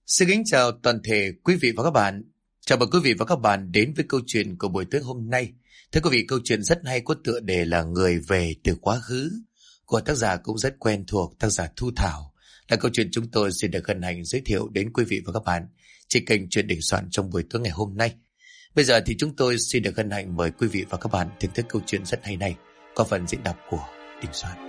Xin kính chào toàn thể quý vị và các bạn. Chào mừng quý vị và các bạn đến với câu chuyện của buổi tối hôm nay. Thưa quý vị, câu chuyện rất hay có tựa đề là Người về từ quá khứ của tác giả cũng rất quen thuộc, tác giả Thu Thảo. Là câu chuyện chúng tôi xin được hân hạnh giới thiệu đến quý vị và các bạn trên kênh Chuyện Đình Soạn trong buổi tối ngày hôm nay. Bây giờ thì chúng tôi xin được hân hạnh mời quý vị và các bạn thưởng thức câu chuyện rất hay này qua phần diễn đọc của Đình Soạn.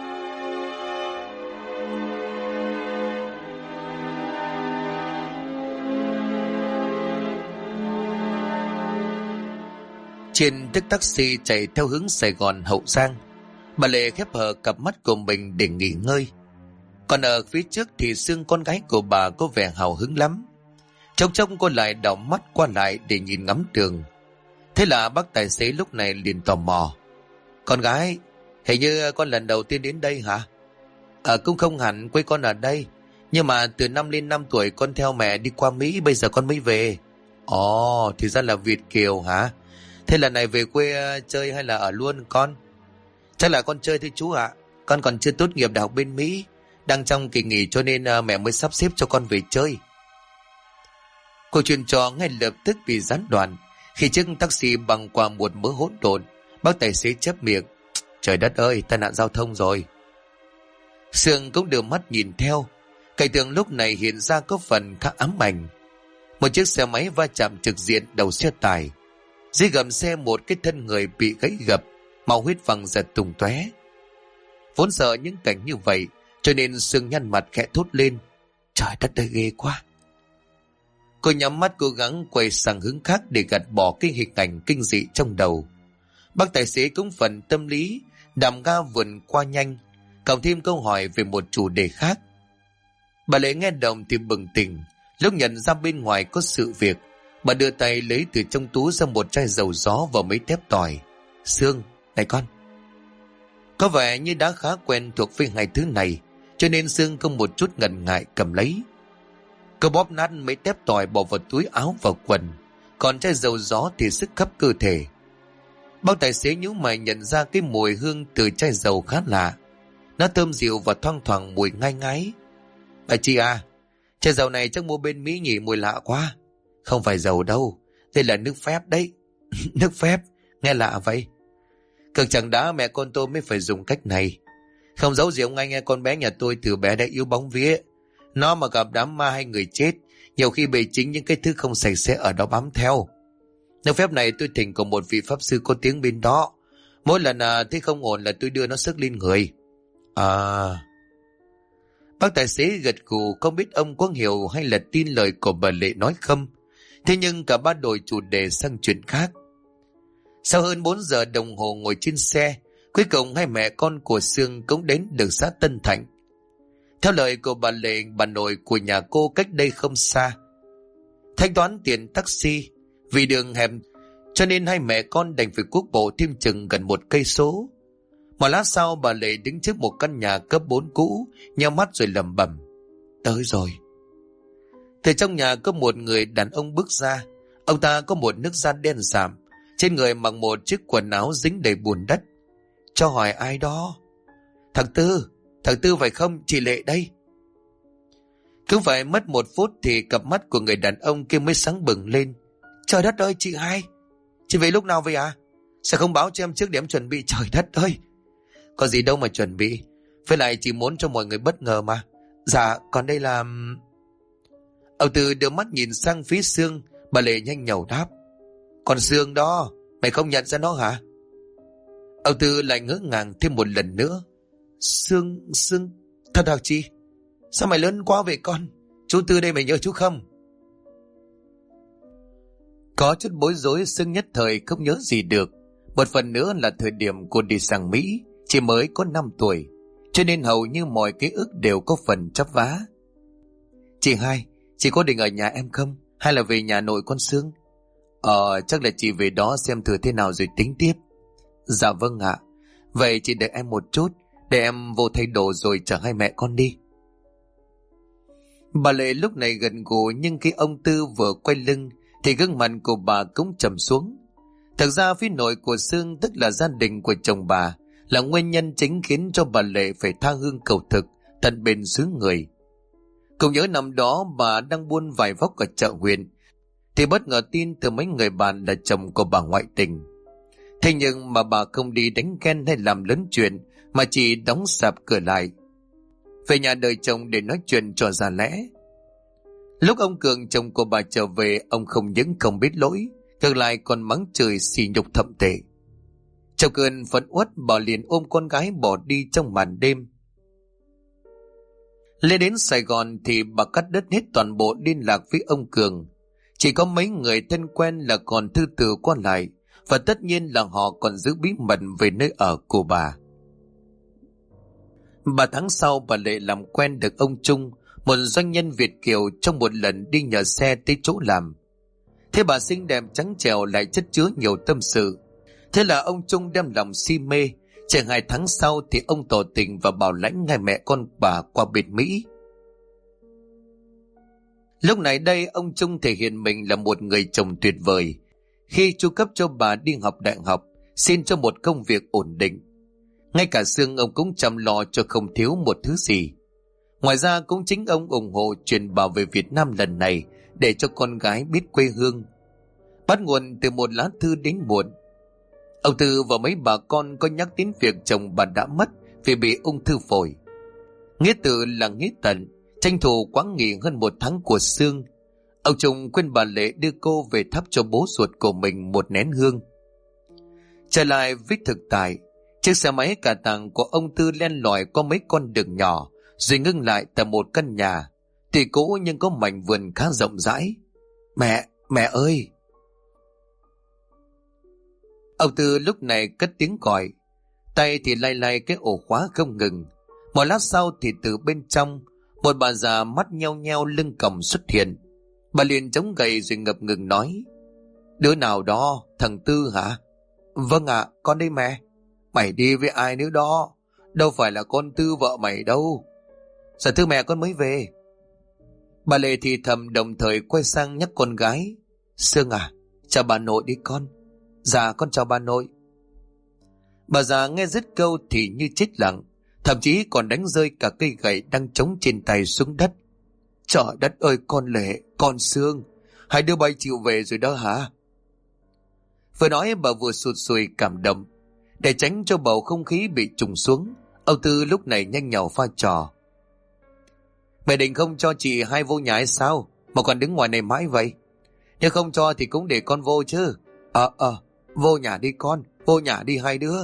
Trên chiếc taxi chạy theo hướng Sài Gòn Hậu Giang, bà Lệ khép hờ cặp mắt của mình để nghỉ ngơi. Còn ở phía trước thì Sương, con gái của bà, có vẻ hào hứng lắm. Trông trông cô lại đảo mắt qua lại để nhìn ngắm đường. Thế là bác tài xế lúc này liền tò mò: "Con gái, hình như con lần đầu tiên đến đây hả?" Cũng không hẳn, quê con ở đây, nhưng mà từ năm lên 5 tuổi con theo mẹ đi qua Mỹ, bây giờ con mới về. Ồ, thì ra là Việt kiều hả? Thế lần này về quê chơi hay là ở luôn con? Chắc là con chơi thôi chú ạ. Con còn chưa tốt nghiệp đại học bên Mỹ, đang trong kỳ nghỉ cho nên mẹ mới sắp xếp cho con về chơi. Câu chuyện trò ngay lập tức bị gián đoạn khi chiếc taxi băng qua một mớ hỗn độn. Bác tài xế chép miệng: "Trời đất ơi, tai nạn giao thông rồi." Sương cũng đưa mắt nhìn theo. Cảnh tượng lúc này hiện ra có phần khá ám ảnh. Một chiếc xe máy va chạm trực diện đầu xe tải. Dưới gầm xe một cái thân người bị gãy gập, máu huyết văng ra tung tóe. Vốn sợ những cảnh như vậy cho nên Sương nhăn mặt khẽ thốt lên: "Trời đất ơi, ghê quá." Cô nhắm mắt cố gắng quay sang hướng khác để gạt bỏ cái hình ảnh kinh dị trong đầu. Bác tài xế cũng phần tâm lý, đạp ga vượt qua nhanh, cộng thêm câu hỏi về một chủ đề khác. Bà Lệ nghe động thì bừng tỉnh. Lúc nhận ra bên ngoài có sự việc, bà đưa tay lấy từ trong túi ra một chai dầu gió và mấy tép tỏi. "Sương, này con." Có vẻ như đã khá quen thuộc với hai thứ này, cho nên Sương không một chút ngần ngại cầm lấy. Cô bóp nát mấy tép tỏi bỏ vào túi áo và quần, còn chai dầu gió thì sức khắp cơ thể. Bác tài xế nhíu mày nhận ra cái mùi hương từ chai dầu khá lạ. Nó thơm dịu và thoang thoảng mùi ngai ngái. "Bà chị à, chai dầu này chắc mua bên Mỹ nhỉ, mùi lạ quá." "Không phải dầu đâu, đây là nước phép đấy." "Nước phép? Nghe lạ vậy." "Cực chẳng đã mẹ con tôi mới phải dùng cách này. Không giấu gì ông anh, nghe con bé nhà tôi từ bé đã yếu bóng vía. Nó mà gặp đám ma hay người chết, nhiều khi bị chính những cái thứ không sạch sẽ ở đó bám theo. Nước phép này tôi thỉnh của một vị pháp sư có tiếng bên đó. Mỗi lần thấy không ổn là tôi đưa nó sức lên người." "À..." Bác tài xế gật gù, không biết ông có hiểu hay là tin lời của bà Lệ nói không. Thế nhưng cả ba đổi chủ đề sang chuyện khác. Sau hơn 4 giờ đồng hồ ngồi trên xe, cuối cùng hai mẹ con của Sương cũng đến được xã Tân Thạnh. Theo lời của bà Lệ, bà nội của nhà cô cách đây không xa thanh toán tiền taxi. Vì đường hẹp cho nên hai mẹ con đành phải cuốc bộ thêm chừng gần 1 cây số. Một lát sau, bà Lệ đứng trước một căn nhà cấp 4 cũ, nhắm mắt rồi lẩm bẩm: "Tới rồi." Từ trong nhà có một người đàn ông bước ra. Ông ta có một nước da đen sạm, trên người mặc một chiếc quần áo dính đầy bùn đất. "Cho hỏi ai đó?" Thằng Tư phải không? Chị Lệ đây." Cứ phải mất 1 phút thì cặp mắt của người đàn ông kia mới sáng bừng lên. "Trời đất ơi, chị hai, chị về lúc nào vậy à? Sao không báo cho em trước để em chuẩn bị?" "Trời đất ơi, có gì đâu mà chuẩn bị, với lại chỉ muốn cho mọi người bất ngờ mà." "Dạ, còn đây là..." Ông Tư đưa mắt nhìn sang phía Sương. Bà Lệ nhanh nhảu đáp: "Còn Sương đó, mày không nhận ra nó hả?" Ông Tư lại ngỡ ngàng thêm một lần nữa. Sương thật hả chị? Sao mày lớn quá vậy con? Chú Tư đây, mày nhớ chú không?" Có chút bối rối, Sương nhất thời không nhớ gì được. Một phần nữa là thời điểm cô đi sang Mỹ chỉ mới có 5 tuổi, cho nên hầu như mọi ký ức đều có phần chắp vá. "Chị hai, chị có định ở nhà em không? Hay là về nhà nội con Sương?" Chắc là chị về đó xem thử thế nào rồi tính tiếp." "Dạ vâng ạ. Vậy chị đợi em một chút, để em vô thay đồ rồi chở hai mẹ con đi." Bà Lệ lúc này gần gù, nhưng khi ông Tư vừa quay lưng thì gương mặt của bà cũng trầm xuống. Thực ra phía nội của Sương, tức là gia đình của chồng bà, là nguyên nhân chính khiến cho bà Lệ phải tha hương cầu thực tận bên xứ người. Cậu nhớ năm đó bà đang buôn vải vóc ở chợ huyện, thì bất ngờ tin từ mấy người bạn là chồng của bà ngoại tình. Thế nhưng mà bà không đi đánh ghen hay làm lớn chuyện, mà chỉ đóng sập cửa lại, về nhà đợi chồng để nói chuyện cho ra lẽ. Lúc ông Cường chồng của bà trở về, ông không những không biết lỗi, ngược lại còn mắng chửi sỉ nhục thậm tệ. Trong cơn phẫn uất, bà liền ôm con gái bỏ đi trong màn đêm. Lên đến Sài Gòn thì bà cắt đứt hết toàn bộ liên lạc với ông Cường. Chỉ có mấy người thân quen là còn thư từ qua lại, và tất nhiên là họ còn giữ bí mật về nơi ở của bà. 3 tháng sau, bà Lệ làm quen được ông Trung, một doanh nhân Việt kiều, trong một lần đi nhờ xe tới chỗ làm. Thế bà xinh đẹp trắng trẻo lại chất chứa nhiều tâm sự. Thế là ông Trung đem lòng si mê. Chừng 2 tháng sau thì ông tỏ tình và bảo lãnh hai mẹ con bà qua bên Mỹ. Lúc này đây, ông Trung thể hiện mình là một người chồng tuyệt vời khi chu cấp cho bà đi học đại học, xin cho một công việc ổn định. Ngay cả xương ông cũng chăm lo cho không thiếu một thứ gì. Ngoài ra cũng chính ông ủng hộ chuyển bà về Việt Nam lần này để cho con gái biết quê hương. Bắt nguồn từ một lá thư đến muộn. Ông Tư và mấy bà con có nhắc đến việc chồng bà đã mất vì bị ung thư phổi. Nghĩa tử là nghĩa tận, tranh thủ quãng nghỉ hơn 1 tháng của Sương. Ông Trung khuyên bà Lệ đưa cô về thắp cho bố ruột của mình một nén hương. Trở lại với thực tại, chiếc xe máy cà tàng của ông Tư len lỏi qua mấy con đường nhỏ, rồi ngưng lại tại một căn nhà, tuy cũ nhưng có mảnh vườn khá rộng rãi. Mẹ ơi! Ông Tư lúc này cất tiếng gọi, tay thì lay lay cái ổ khóa không ngừng. Một lát sau thì từ bên trong, một bà già mắt nheo nheo lưng còng xuất hiện. Bà liền chống gậy rồi ngập ngừng nói: "Đứa nào đó, thằng Tư hả?" "Vâng ạ, con đây mẹ." "Mày đi với ai nữa đó? Đâu phải là con Tư vợ mày đâu." "Dạ thưa mẹ, con mới về." Bà Lệ thì thầm, đồng thời quay sang nhắc con gái: "Sương à, chào bà nội đi con." "Dạ con chào bà nội." Bà già nghe dứt câu thì như chết lặng, thậm chí còn đánh rơi cả cây gậy đang chống trên tay xuống đất. "Trời đất ơi, con Lệ, con Sương, hai đứa bay chịu về rồi đó hả?" Vừa nói bà vừa sụt sùi cảm động. Để tránh cho bầu không khí bị trùng xuống, ông Tư lúc này nhanh nhảu pha trò: "Mẹ định không cho chị hai vô nhà hay sao mà còn đứng ngoài này mãi vậy? Nếu không cho thì cũng để con vô chứ." Vô nhà đi con, vô nhà đi hai đứa."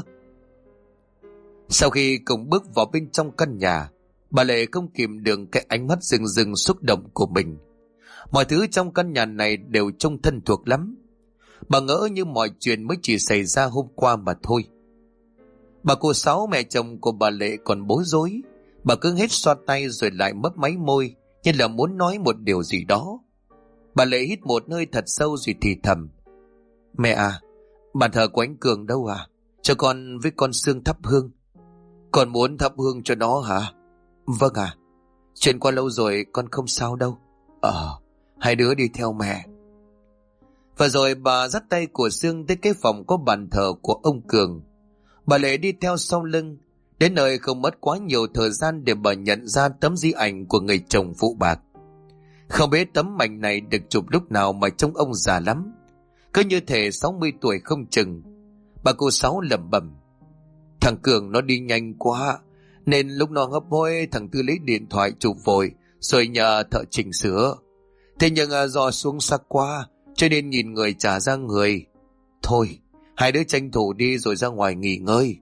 Sau khi cùng bước vào bên trong căn nhà, bà Lệ không kìm được cái ánh mắt rừng rừng xúc động của mình. Mọi thứ trong căn nhà này đều trông thân thuộc lắm. Bà ngỡ như mọi chuyện mới chỉ xảy ra hôm qua mà thôi. Bà cô Sáu, mẹ chồng của bà Lệ, còn bối rối. Bà cứ hết xoa tay rồi lại mấp máy môi, như là muốn nói một điều gì đó. Bà Lệ hít một hơi thật sâu rồi thì thầm: "Mẹ à, bàn thờ của anh Cường đâu à? Cho con với con Sương thắp hương." "Con muốn thắp hương cho nó hả?" "Vâng à, chuyện qua lâu rồi, con không sao đâu." Hai đứa đi theo mẹ." Và rồi bà dắt tay của Sương tới cái phòng có bàn thờ của ông Cường. Bà Lệ đi theo sau lưng. Đến nơi không mất quá nhiều thời gian để bà nhận ra tấm di ảnh của người chồng phụ bạc. Không biết tấm ảnh này được chụp lúc nào mà trông ông già lắm, cứ như thể 60 tuổi không chừng. Bà cô Sáu lẩm bẩm: "Thằng Cường nó đi nhanh quá, nên lúc nó hấp hối thằng Tư lấy điện thoại chụp vội rồi nhờ thợ chỉnh sửa. Thế nhưng do xuống sắc quá cho nên nhìn người chả ra người. Thôi, hai đứa tranh thủ đi rồi ra ngoài nghỉ ngơi."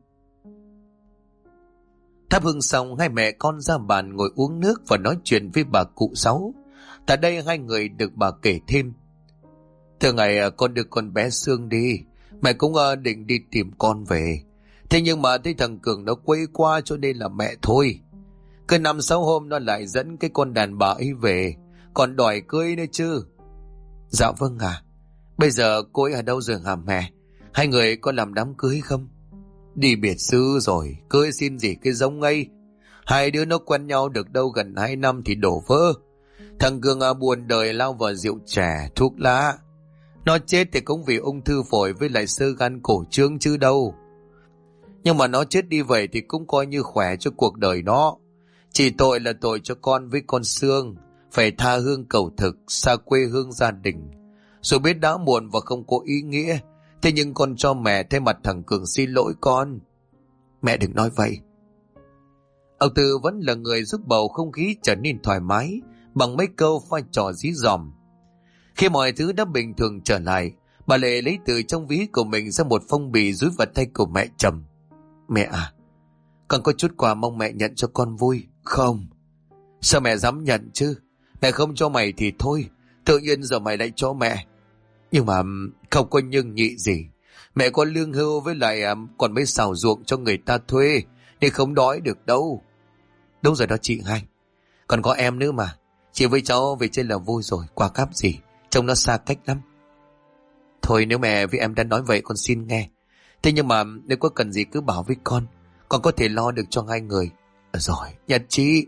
Thắp hương xong, hai mẹ con ra bàn ngồi uống nước và nói chuyện với bà cụ Sáu. Tại đây hai người được bà kể thêm: "Từ ngày con đưa con bé Sương đi, mẹ cũng định đi tìm con về. Thế nhưng mà thấy thằng Cường nó quấy qua cho nên là mẹ thôi. Cứ 5-6 hôm nó lại dẫn cái con đàn bà ấy về, còn đòi cưới nữa chứ." "Dạ vâng à. Bây giờ cô ấy ở đâu rồi hả mẹ? Hai người có làm đám cưới không?" "Đi biệt xứ rồi, cưới xin gì cái giống ngây. Hai đứa nó quen nhau được đâu gần 2 năm thì đổ vỡ. Thằng Cường buồn đời lao vào rượu chè, thuốc lá. Nó chết thì cũng vì ung thư phổi với lại xơ gan cổ trướng chứ đâu. Nhưng mà nó chết đi vậy thì cũng coi như khỏe cho cuộc đời nó. Chỉ tội là tội cho con với con Sương, phải tha hương cầu thực, xa quê hương gia đình. Dù biết đã muộn và không có ý nghĩa, thế nhưng con cho mẹ thay mặt thằng Cường xin lỗi con. Mẹ đừng nói vậy. Ông Tư vẫn là người giúp bầu không khí trở nên thoải mái bằng mấy câu pha trò dí dỏm. Khi mọi thứ đã bình thường trở lại, bà Lệ lấy từ trong ví của mình ra một phong bì dúi vào tay của mẹ trầm. Mẹ à, con có chút quà mong mẹ nhận cho con vui. Không. Sao mẹ dám nhận chứ? Mẹ không cho mày thì thôi, tự nhiên giờ mày lại cho mẹ. Nhưng mà không có nhưng nhị gì. Mẹ có lương hưu với lại còn mấy xào ruộng cho người ta thuê, nên không đói được đâu. Đúng rồi đó chị hai. Còn có em nữa mà. Chị với cháu về trên là vui rồi, quà cáp gì, trông nó xa cách lắm. Thôi nếu mẹ với em đã nói vậy con xin nghe. Thế nhưng mà nếu có cần gì cứ bảo với con có thể lo được cho hai người. Rồi, nhật chị.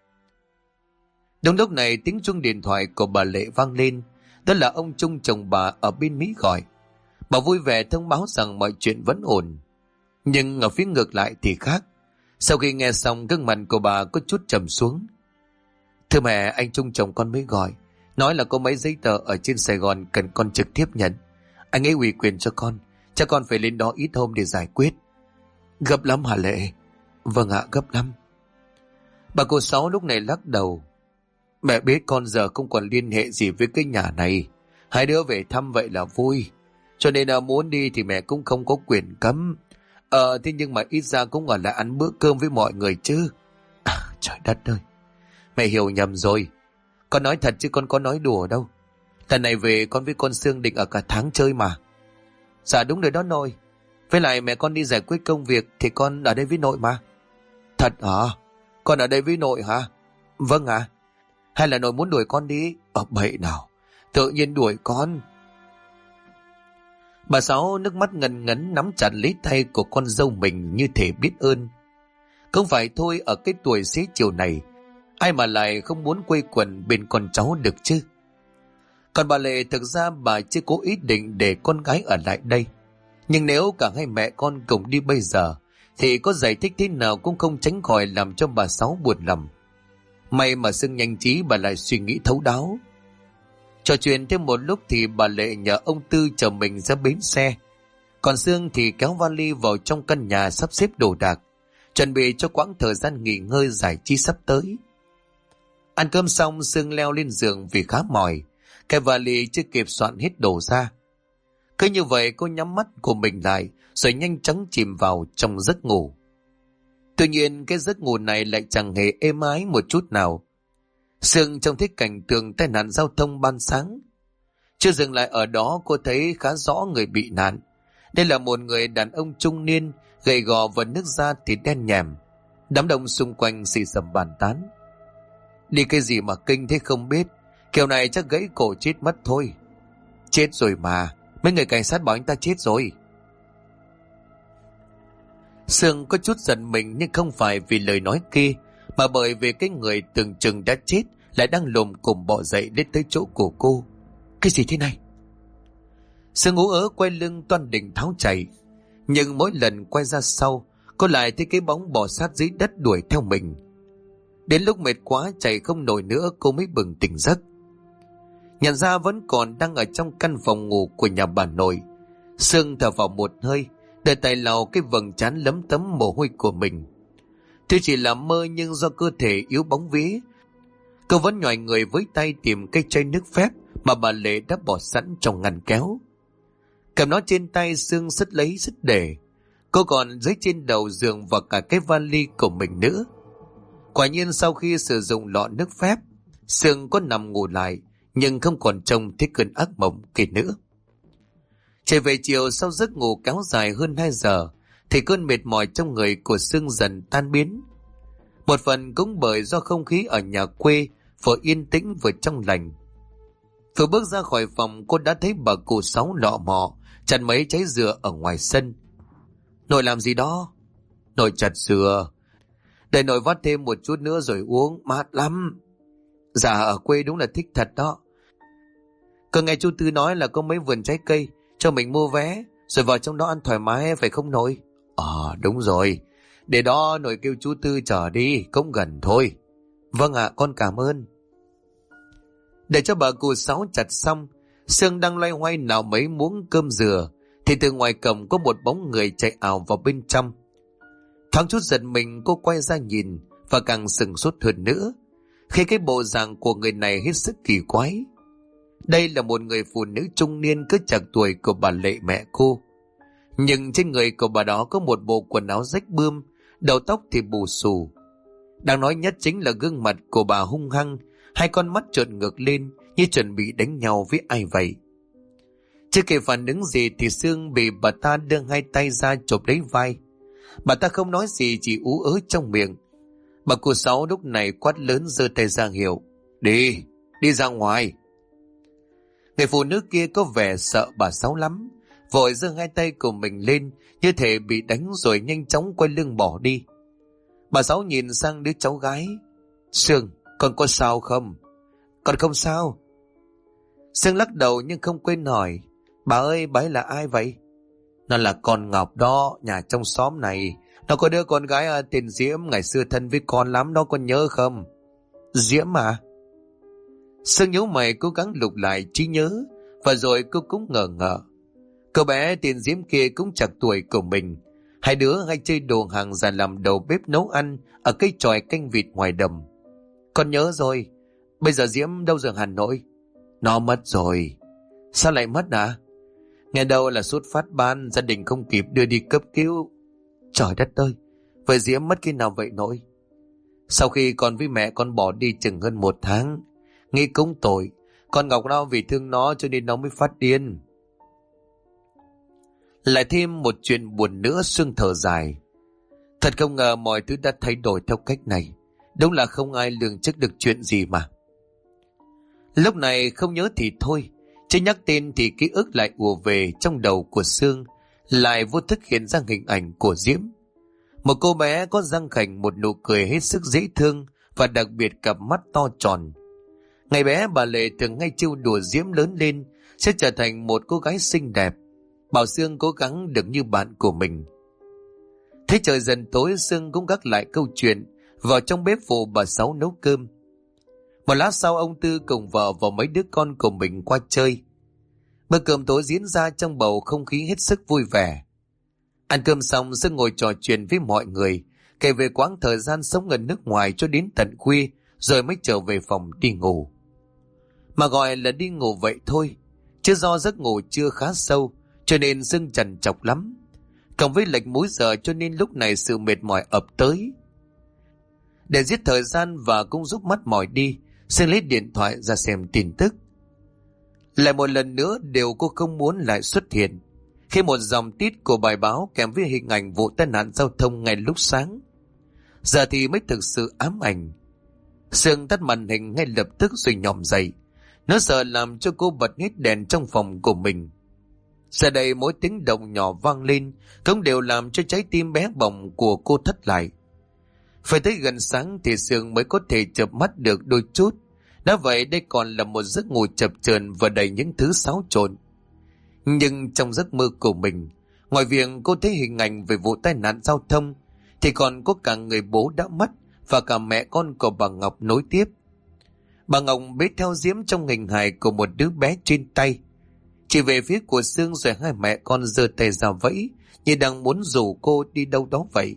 Đúng lúc này tiếng chuông điện thoại của bà Lệ vang lên. Đó là ông Trung chồng bà ở bên Mỹ gọi. Bà vui vẻ thông báo rằng mọi chuyện vẫn ổn. Nhưng ở phía ngược lại thì khác. Sau khi nghe xong gương mặt của bà có chút trầm xuống. Thưa mẹ, anh Trung chồng con mới gọi, nói là có mấy giấy tờ ở trên Sài Gòn cần con trực tiếp nhận. Anh ấy ủy quyền cho con, chắc con phải lên đó ít hôm để giải quyết. Gấp lắm hả Lệ? Vâng ạ, gấp lắm. Bà cô Sáu lúc này lắc đầu. Mẹ biết con giờ không còn liên hệ gì với cái nhà này. Hai đứa về thăm vậy là vui. Cho nên là muốn đi thì mẹ cũng không có quyền cấm. Thế nhưng mà ít ra cũng ở lại ăn bữa cơm với mọi người chứ. Trời đất ơi, mẹ hiểu nhầm rồi. Con nói thật chứ con có nói đùa đâu. Lần này về con với con Sương định ở cả tháng chơi mà. Dạ đúng rồi đó nội. Với lại mẹ con đi giải quyết công việc thì con ở đây với nội mà. Thật hả? Con ở đây với nội hả? Vâng ạ. Hay là nội muốn đuổi con đi? Bậy nào, tự nhiên đuổi con. Bà Sáu nước mắt ngần ngấn nắm chặt lấy tay của con dâu mình như thể biết ơn. Không phải thôi, ở cái tuổi xế chiều này ai mà lại không muốn quây quần bên con cháu được chứ. Còn bà Lệ thực ra bà chưa có ý định để con gái ở lại đây. Nhưng nếu cả hai mẹ con cùng đi bây giờ thì có giải thích thế nào cũng không tránh khỏi làm cho bà Sáu buồn lòng. May mà Sương nhanh trí bà lại suy nghĩ thấu đáo. Trò chuyện thêm một lúc thì bà Lệ nhờ ông Tư chở mình ra bến xe. Còn Sương thì kéo vali vào trong căn nhà sắp xếp đồ đạc, chuẩn bị cho quãng thời gian nghỉ ngơi giải trí sắp tới. Ăn cơm xong Sương leo lên giường vì khá mỏi. Cái vali chưa kịp soạn hết đồ ra. Cứ như vậy cô nhắm mắt của mình lại rồi nhanh chóng chìm vào trong giấc ngủ. Tuy nhiên cái giấc ngủ này lại chẳng hề êm ái một chút nào. Sương trông thấy cảnh tượng tai nạn giao thông ban sáng. Chưa dừng lại ở đó, cô thấy khá rõ người bị nạn. Đây là một người đàn ông trung niên, gầy gò và nước da thì đen nhèm. Đám đông xung quanh xì xầm bàn tán. Đi cái gì mà kinh thế không biết, kiểu này chắc gãy cổ chết mất thôi. Chết rồi mà, mấy người cảnh sát bảo anh ta chết rồi. Sương có chút giận mình, nhưng không phải vì lời nói kia, mà bởi vì cái người tưởng chừng đã chết lại đang lồm cồm bò dậy đến tới chỗ của cô. Cái gì thế này? Sương ú ớ quay lưng toan định tháo chạy, nhưng mỗi lần quay ra sau cô lại thấy cái bóng bò sát dưới đất đuổi theo mình. Đến lúc mệt quá chạy không nổi nữa, cô mới bừng tỉnh giấc. Nhận ra vẫn còn đang ở trong căn phòng ngủ của nhà bà nội. Sương thở vào một hơi, để tay lau cái vầng trán lấm tấm mồ hôi của mình. Tuy chỉ là mơ nhưng do cơ thể yếu bóng vía, cô vẫn nhòi người với tay tìm cái chai nước phép mà bà Lệ đã bỏ sẵn trong ngăn kéo. Cầm nó trên tay, Sương xất lấy xất để. Cô còn dưới trên đầu giường và cả cái vali của mình nữa. Quả nhiên sau khi sử dụng lọ nước phép, Sương có nằm ngủ lại, nhưng không còn trông thấy cơn ác mộng kia nữa. Trở về chiều sau giấc ngủ kéo dài hơn 2 giờ, thì cơn mệt mỏi trong người của Sương dần tan biến. Một phần cũng bởi do không khí ở nhà quê vừa yên tĩnh vừa trong lành. Vừa bước ra khỏi phòng, cô đã thấy bà cụ Sáu lọ mọ chặt mấy trái dừa ở ngoài sân. Nội làm gì đó? Nội chặt dừa. Để nội vắt thêm một chút nữa rồi uống, mát lắm. Dạ ở quê đúng là thích thật đó. Cơ nghe chú Tư nói là có mấy vườn trái cây, cho mình mua vé rồi vào trong đó ăn thoải mái phải không nội? Đúng rồi. Để đó nội kêu chú Tư chở đi, cũng gần thôi. Vâng ạ, con cảm ơn. Để cho bà cụ Sáu chặt xong, Sương đang loay hoay nào mấy muỗng cơm dừa, thì từ ngoài cổng có một bóng người chạy ảo vào bên trong. Thoáng chút giật mình, cô quay ra nhìn và càng sửng sốt hơn nữa khi cái bộ dạng của người này hết sức kỳ quái. Đây là một người phụ nữ trung niên cứ chạc tuổi của bà Lệ mẹ cô, nhưng trên người của bà đó có một bộ quần áo rách bươm, đầu tóc thì bù xù. Đáng nói nhất chính là gương mặt của bà hung hăng, hai con mắt trợn ngược lên như chuẩn bị đánh nhau với ai vậy. Chưa kịp phản ứng gì thì Sương bị bà ta đưa hai tay ra chộp lấy vai. Bà ta không nói gì, chỉ ú ớ trong miệng. Bà cụ Sáu lúc này quát lớn giơ tay ra hiệu: Đi, đi ra ngoài. Người phụ nữ kia có vẻ sợ bà Sáu lắm, vội giơ hai tay của mình lên như thể bị đánh rồi nhanh chóng quay lưng bỏ đi. Bà Sáu nhìn sang đứa cháu gái: Sương, con có sao không? Con không sao. Sương lắc đầu nhưng không quên hỏi: Bà ơi, bà ấy là ai vậy? Nó là con Ngọc đó, nhà trong xóm này. Nó có đứa con gái tên Diễm, ngày xưa thân với con lắm đó, con nhớ không? Diễm à? Sương nhíu mày cố gắng lục lại trí nhớ, và rồi cô cũng ngờ ngợ. Cậu bé tên Diễm kia cũng chạc tuổi của mình. Hai đứa hay chơi đồ hàng ra làm đầu bếp nấu ăn ở cây chòi canh vịt ngoài đầm. Con nhớ rồi, bây giờ Diễm đâu rồi Hà Nội? Nó mất rồi. Sao lại mất à? Nghe đâu là sốt phát ban, gia đình không kịp đưa đi cấp cứu. Trời đất ơi, vậy Diễm mất khi nào vậy nội? Sau khi con với mẹ con bỏ đi chừng hơn 1 tháng. Nghĩ cũng tội, con Ngọc nó vì thương nó cho nên nó mới phát điên. Lại thêm một chuyện buồn nữa. Sương thở dài. Thật không ngờ mọi thứ đã thay đổi theo cách này. Đúng là không ai lường trước được chuyện gì mà. Lúc này không nhớ thì thôi, chứ nhắc tên thì ký ức lại ùa về trong đầu của Sương, lại vô thức hiện ra hình ảnh của Diễm. Một cô bé có răng khểnh, một nụ cười hết sức dễ thương, và đặc biệt cặp mắt to tròn. Ngày bé bà Lệ thường hay trêu đùa Diễm lớn lên sẽ trở thành một cô gái xinh đẹp, bảo Sương cố gắng được như bạn của mình. Thế trời dần tối, Sương cũng gác lại câu chuyện, vào trong bếp phụ bà Sáu nấu cơm. Một lát sau, ông Tư cùng vợ và mấy đứa con của mình qua chơi. Bữa cơm tối diễn ra trong bầu không khí hết sức vui vẻ. Ăn cơm xong, Sương ngồi trò chuyện với mọi người, kể về quãng thời gian sống ở nước ngoài cho đến tận khuya, rồi mới trở về phòng đi ngủ. Mà gọi là đi ngủ vậy thôi, chứ do giấc ngủ chưa khá sâu, cho nên Sương trằn trọc lắm. Cộng với lệch múi giờ cho nên lúc này sự mệt mỏi ập tới. Để giết thời gian và cũng giúp mắt mỏi đi, Sương lấy điện thoại ra xem tin tức. Lại một lần nữa, điều cô không muốn lại xuất hiện khi một dòng tít của bài báo kèm với hình ảnh vụ tai nạn giao thông ngay lúc sáng. Giờ thì mới thực sự ám ảnh. Sương tắt màn hình ngay lập tức rồi nhòm dậy. Nó sợ làm cho cô bật hết đèn trong phòng của mình. Giờ đây mỗi tiếng động nhỏ vang lên cũng đều làm cho trái tim bé bỏng của cô thất lại. Phải tới gần sáng thì Sương mới có thể chợp mắt được đôi chút. Đã vậy đây còn là một giấc ngủ chập chờn và đầy những thứ xáo trộn. Nhưng trong giấc mơ của mình, ngoài việc cô thấy hình ảnh về vụ tai nạn giao thông, thì còn có cả người bố đã mất và cả mẹ con của bà Ngọc nối tiếp. Bà Ngọc bế theo Diễm trong hình hài của một đứa bé trên tay, chỉ về phía của Sương, rồi hai mẹ con giơ tay ra vẫy như đang muốn rủ cô đi đâu đó vậy.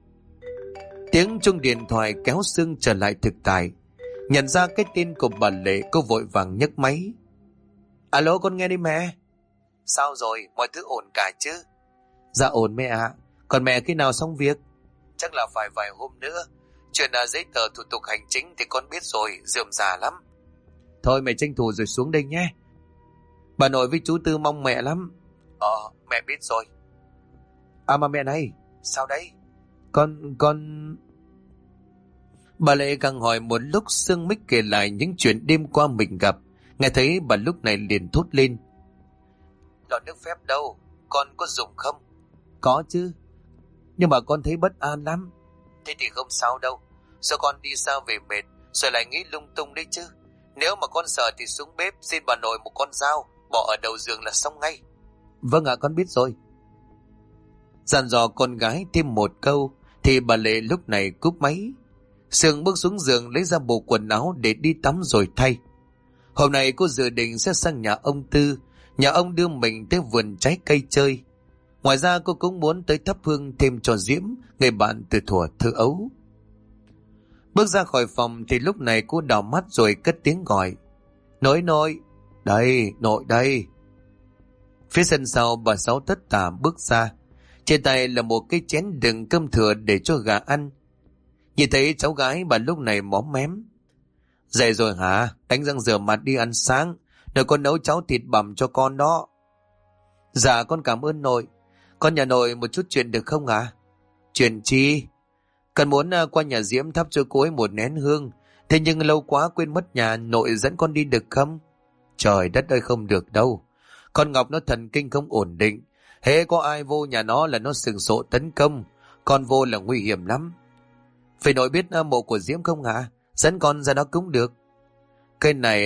Tiếng chuông điện thoại kéo Sương trở lại thực tại. Nhận ra cái tên của bà Lệ, cô vội vàng nhấc máy. Alo, con nghe đi mẹ. Sao rồi, mọi thứ ổn cả chứ? Dạ ổn mẹ ạ. Còn mẹ khi nào xong việc? Chắc là phải vài hôm nữa. Chuyện giấy tờ thủ tục hành chính thì con biết rồi, rườm rà lắm. Thôi mẹ tranh thủ rồi xuống đây nhé. Bà nội với chú Tư mong mẹ lắm. Mẹ biết rồi. À mà mẹ này, sao đấy? Con... Bà Lệ càng hỏi một lúc, Sương mới kể lại những chuyện đêm qua mình gặp. Nghe thấy bà lúc này liền thốt lên. Lọ nước phép đâu, con có dùng không? Có chứ, nhưng mà con thấy bất an lắm. Thế thì không sao đâu, do con đi xa về mệt rồi lại nghĩ lung tung đấy chứ. Nếu mà con sợ thì xuống bếp xin bà nội một con dao, bỏ ở đầu giường là xong ngay. Vâng ạ, con biết rồi. Dặn dò con gái thêm một câu thì bà Lệ lúc này cúp máy. Sương bước xuống giường lấy ra bộ quần áo để đi tắm rồi thay. Hôm nay cô dự định sẽ sang nhà ông Tư, nhà ông đưa mình tới vườn trái cây chơi. Ngoài ra cô cũng muốn tới thắp hương thêm cho Diễm, người bạn từ thuở thơ ấu. Bước ra khỏi phòng thì lúc này cô đảo mắt rồi cất tiếng gọi. Nội, đây, nội đây. Phía sân sau bà Sáu tất tả bước ra. Trên tay là một cái chén đựng cơm thừa để cho gà ăn. Nhìn thấy cháu gái bà lúc này móm mém. Dậy rồi hả? Đánh răng rửa mặt đi ăn sáng. Rồi con nấu cháo thịt bằm cho con đó. Dạ con cảm ơn nội. Con nhà nội một chút chuyện được không ạ? Chuyện chi? Cần muốn qua nhà Diễm thắp cho cô ấy một nén hương. Thế nhưng lâu quá quên mất nhà, nội dẫn con đi được không? Trời đất ơi, không được đâu. Con Ngọc nó thần kinh không ổn định. Hễ có ai vô nhà nó là nó sừng sộ tấn công. Con vô là nguy hiểm lắm. Phải nội biết mộ của Diễm không hả? Dẫn con ra đó cũng được. Cái này...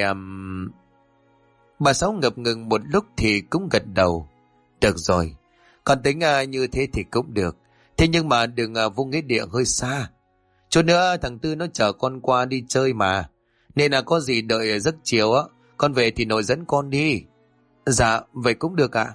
Bà Sáu ngập ngừng một lúc thì cũng gật đầu. Được rồi. Con tính như thế thì cũng được. Thế nhưng mà đừng vô nghĩa địa hơi xa. Chút nữa thằng Tư nó chở con qua đi chơi mà. Nên là có gì đợi giấc chiều á. Con về thì nội dẫn con đi. Dạ, vậy cũng được ạ.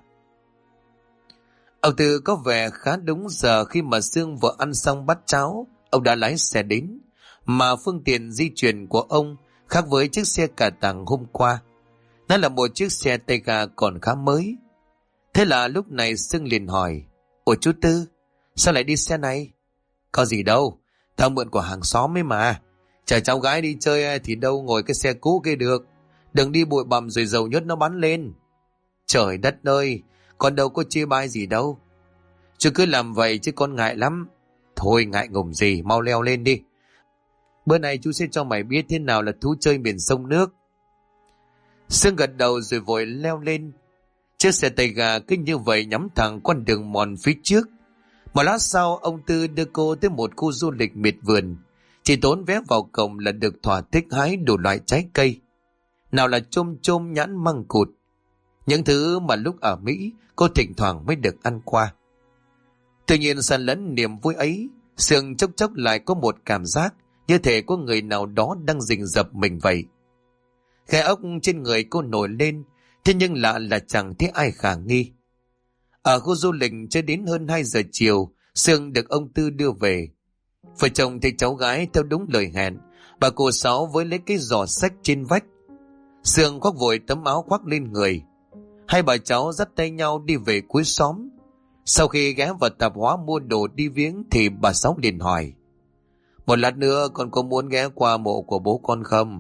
Ông Tư có vẻ khá đúng giờ khi mà Sương vừa ăn xong bát cháo. Ông đã lái xe đến. Mà phương tiện di chuyển của ông khác với chiếc xe cà tàng hôm qua. Nó là một chiếc xe tay ga còn khá mới. Thế là lúc này Sương liền hỏi. Ủa chú Tư, sao lại đi xe này? Có gì đâu, tao mượn của hàng xóm ấy mà. Chở cháu gái đi chơi thì đâu ngồi cái xe cũ kia được. Đừng đi bụi bặm rồi dầu nhớt nó bắn lên. Trời đất ơi, con đâu có chê bai gì đâu. Chú cứ làm vậy chứ con ngại lắm. Thôi ngại ngùng gì, mau leo lên đi. Bữa nay chú sẽ cho mày biết thế nào là thú chơi miền sông nước. Sương gật đầu rồi vội leo lên. Chiếc xe tay ga cứ như vậy nhắm thẳng con đường mòn phía trước. Một lát sau ông Tư đưa cô tới một khu du lịch miệt vườn. Chỉ tốn vé vào cổng là được thỏa thích hái đủ loại trái cây. Nào là chôm nhãn măng cụt. Những thứ mà lúc ở Mỹ cô thỉnh thoảng mới được ăn qua. Tuy nhiên xen lẫn niềm vui ấy, Sương chốc chốc lại có một cảm giác như thể có người nào đó đang rình rập mình vậy. Gai ốc trên người cô nổi lên, thế nhưng lạ là chẳng thấy ai khả nghi. Ở khu du lịch chưa đến hơn 2 giờ chiều, Sương được ông Tư đưa về. Vợ chồng thấy cháu gái theo đúng lời hẹn, bà cô Sáu với lấy cái giỏ xách trên vách. Sương khoác vội tấm áo khoác lên người. Hai bà cháu dắt tay nhau đi về cuối xóm. Sau khi ghé vào tạp hóa mua đồ đi viếng thì bà Sáu liền hỏi. Một lát nữa con có muốn ghé qua mộ của bố con không?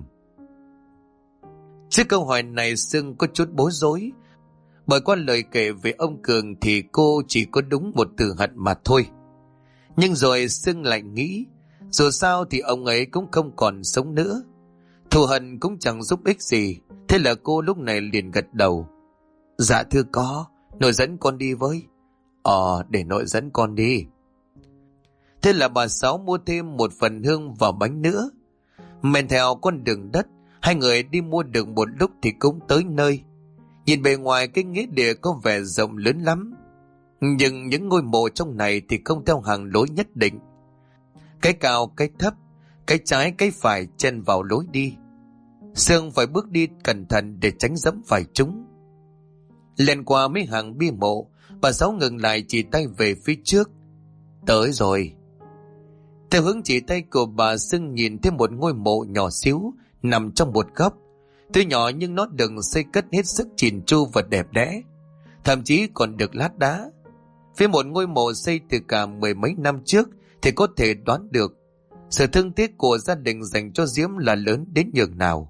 Trước câu hỏi này Sương có chút bối rối. Bởi qua lời kể về ông Cường thì cô chỉ có đúng một từ hận mà thôi. Nhưng rồi Sương lại nghĩ, dù sao thì ông ấy cũng không còn sống nữa. Thù hận cũng chẳng giúp ích gì. Thế là cô lúc này liền gật đầu. Dạ thưa có, nội dẫn con đi với. Để nội dẫn con đi. Thế là bà Sáu mua thêm một phần hương và bánh nữa. Men theo con đường đất, hai người đi mua được một lúc thì cũng tới nơi. Nhìn bề ngoài cái nghĩa địa có vẻ rộng lớn lắm. Nhưng những ngôi mộ trong này thì không theo hàng lối nhất định. Cái cao, cái thấp, cái trái, cái phải chen vào lối đi. Sương phải bước đi cẩn thận để tránh dẫm phải chúng. Lên qua mấy hàng bia mộ, bà Sáu ngừng lại chỉ tay về phía trước. Tới rồi. Theo hướng chỉ tay của bà, Sương nhìn thấy một ngôi mộ nhỏ xíu nằm trong một góc. Tuy nhỏ nhưng nó được xây cất hết sức chỉn chu và đẹp đẽ. Thậm chí còn được lát đá. Phía một ngôi mộ xây từ cả 10 mấy năm trước thì có thể đoán được sự thương tiếc của gia đình dành cho Diễm là lớn đến nhường nào.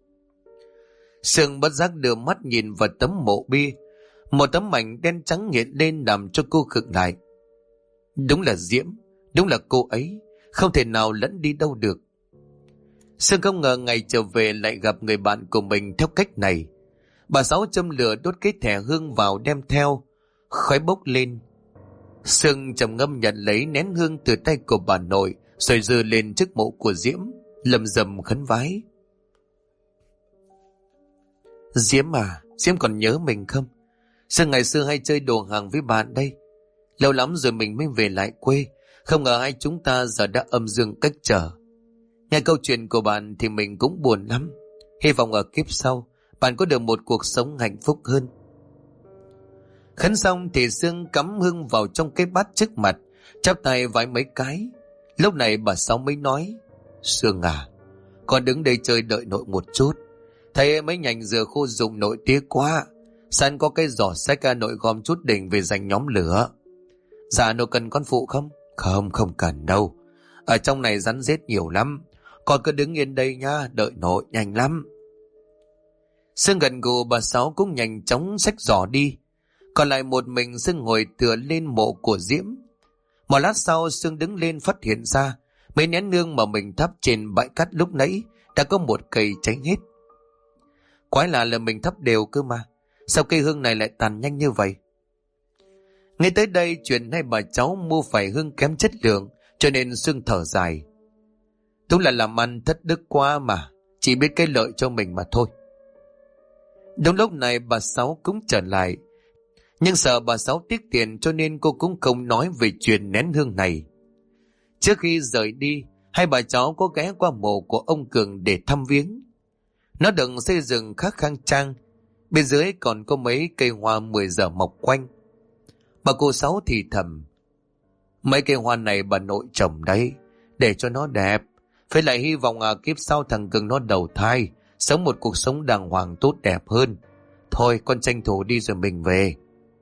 Sương bất giác đưa mắt nhìn vào tấm mộ bia. Một tấm mảnh đen trắng hiện lên làm cho cô khựng lại. Đúng là Diễm, đúng là cô ấy, không thể nào lẫn đi đâu được. Sương không ngờ ngày trở về lại gặp người bạn của mình theo cách này. Bà Sáu châm lửa đốt cái thẻ hương vào đem theo, khói bốc lên. Sương trầm ngâm nhận lấy nén hương từ tay của bà nội rồi giơ lên trước mộ của Diễm, lầm rầm khấn vái. Diễm à, Diễm còn nhớ mình không? Sương ngày xưa hay chơi đồ hàng với bạn đây. Lâu lắm rồi mình mới về lại quê. Không ngờ hai chúng ta giờ đã âm dương cách trở. Nghe câu chuyện của bạn thì mình cũng buồn lắm. Hy vọng ở kiếp sau bạn có được một cuộc sống hạnh phúc hơn. Khấn xong thì Sương cắm hương vào trong cái bát trước mặt, chắp tay vái mấy cái. Lúc này bà Sáu mới nói: Sương à, con đứng đây chơi đợi nội một chút. Thấy mấy nhành dừa khô rụng nội tiếc quá. Sẵn có cái giỏ xách nội gom chút đỉnh về dành nhóm lửa. Dạ nội cần con phụ không? Không cần đâu. Ở trong này rắn rết nhiều lắm. Con cứ đứng yên đây nha, đợi nội nhanh lắm. Sương gật gù, bà Sáu cũng nhanh chóng xách giỏ đi. Còn lại một mình Sương ngồi tựa lên mộ của Diễm. Một lát sau Sương đứng lên phát hiện ra mấy nén nương mà mình thắp trên bãi cát lúc nãy đã có một cây cháy hết. Quái lạ là mình thắp đều cơ mà, sao cây hương này lại tàn nhanh như vậy? Ngay tới đây chuyện hai bà cháu mua phải hương kém chất lượng, cho nên Sương thở dài. Đúng là làm ăn thất đức quá mà, chỉ biết cái lợi cho mình mà thôi. Đúng lúc này bà Sáu cũng trở lại, nhưng sợ bà Sáu tiếc tiền cho nên cô cũng không nói về chuyện nén hương này. Trước khi rời đi, hai bà cháu có ghé qua mộ của ông Cường để thăm viếng. Nó được xây dựng khá khang trang, bên dưới còn có mấy cây hoa 10 giờ mọc quanh. Bà cô Sáu thì thầm: Mấy cây hoa này bà nội trồng đấy, để cho nó đẹp. Phải lại hy vọng kiếp sau thằng Cường nó đầu thai, sống một cuộc sống đàng hoàng tốt đẹp hơn. Thôi con tranh thủ đi rồi mình về.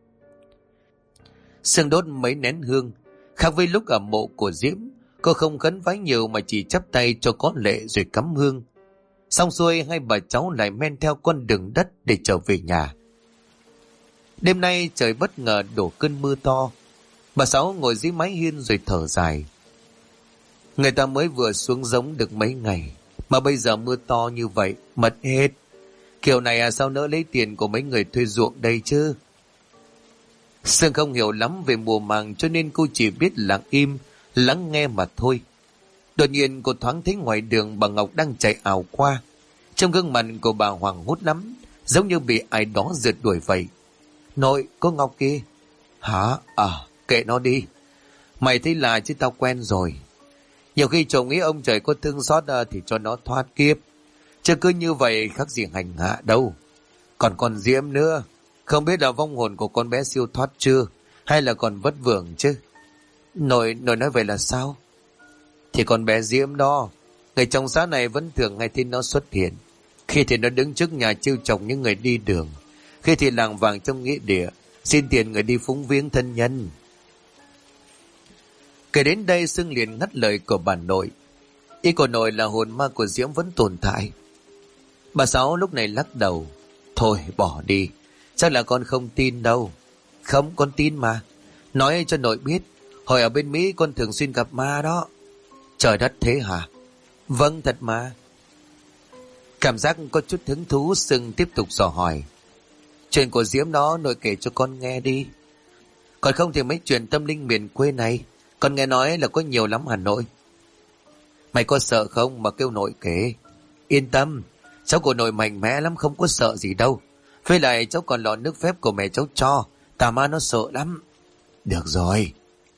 Sương đốt mấy nén hương. Khác với lúc ở mộ của Diễm, cô không khấn vái nhiều mà chỉ chắp tay cho có lệ rồi cắm hương. Xong xuôi hai bà cháu lại men theo con đường đất để trở về nhà. Đêm nay trời bất ngờ đổ cơn mưa to. Bà Sáu ngồi dưới mái hiên rồi thở dài. Người ta mới vừa xuống giống được mấy ngày mà bây giờ mưa to như vậy, mất hết. Kiểu này sao nỡ lấy tiền của mấy người thuê ruộng đây chứ? Sương không hiểu lắm về mùa màng cho nên cô chỉ biết lặng im, lắng nghe mà thôi. Đột nhiên cô thoáng thấy ngoài đường bà Ngọc đang chạy ảo qua. Trong gương mặt của bà hoảng hốt lắm, giống như bị ai đó rượt đuổi vậy. Nội, có Ngọc kia. Hả? Kệ nó đi. Mày thấy là chứ tao quen rồi. Nhiều khi chồng nghĩ ông trời có thương xót thì cho nó thoát kiếp. Chứ cứ như vậy khác gì hành hạ đâu. Còn con Diễm nữa, không biết là vong hồn của con bé siêu thoát chưa, hay là còn vất vưởng chứ. Nội nói vậy là sao? Thì con bé Diễm đó, người trong xã này vẫn thường hay tin nó xuất hiện. Khi thì nó đứng trước nhà trêu chọc những người đi đường, khi thì làng vàng trong nghĩa địa xin tiền người đi phúng viếng thân nhân. Kể đến đây Sương liền ngắt lời của bà nội. Ý của nội là hồn ma của Diễm vẫn tồn tại. Bà Sáu lúc này lắc đầu. Thôi bỏ đi, chắc là con không tin đâu. Không, con tin mà. Nói cho nội biết, hồi ở bên Mỹ con thường xuyên gặp ma đó. Trời đất, thế hả? Vâng, thật mà. Cảm giác có chút hứng thú, Sương tiếp tục dò hỏi. Chuyện của Diễm đó nội kể cho con nghe đi. Còn không thì mấy chuyện tâm linh miền quê này con nghe nói là có nhiều lắm Hà Nội. Mày có sợ không mà kêu nội kể? Yên tâm, cháu của nội mạnh mẽ lắm, không có sợ gì đâu. Với lại cháu còn lọ nước phép của mẹ cháu cho, tà ma nó sợ lắm. Được rồi.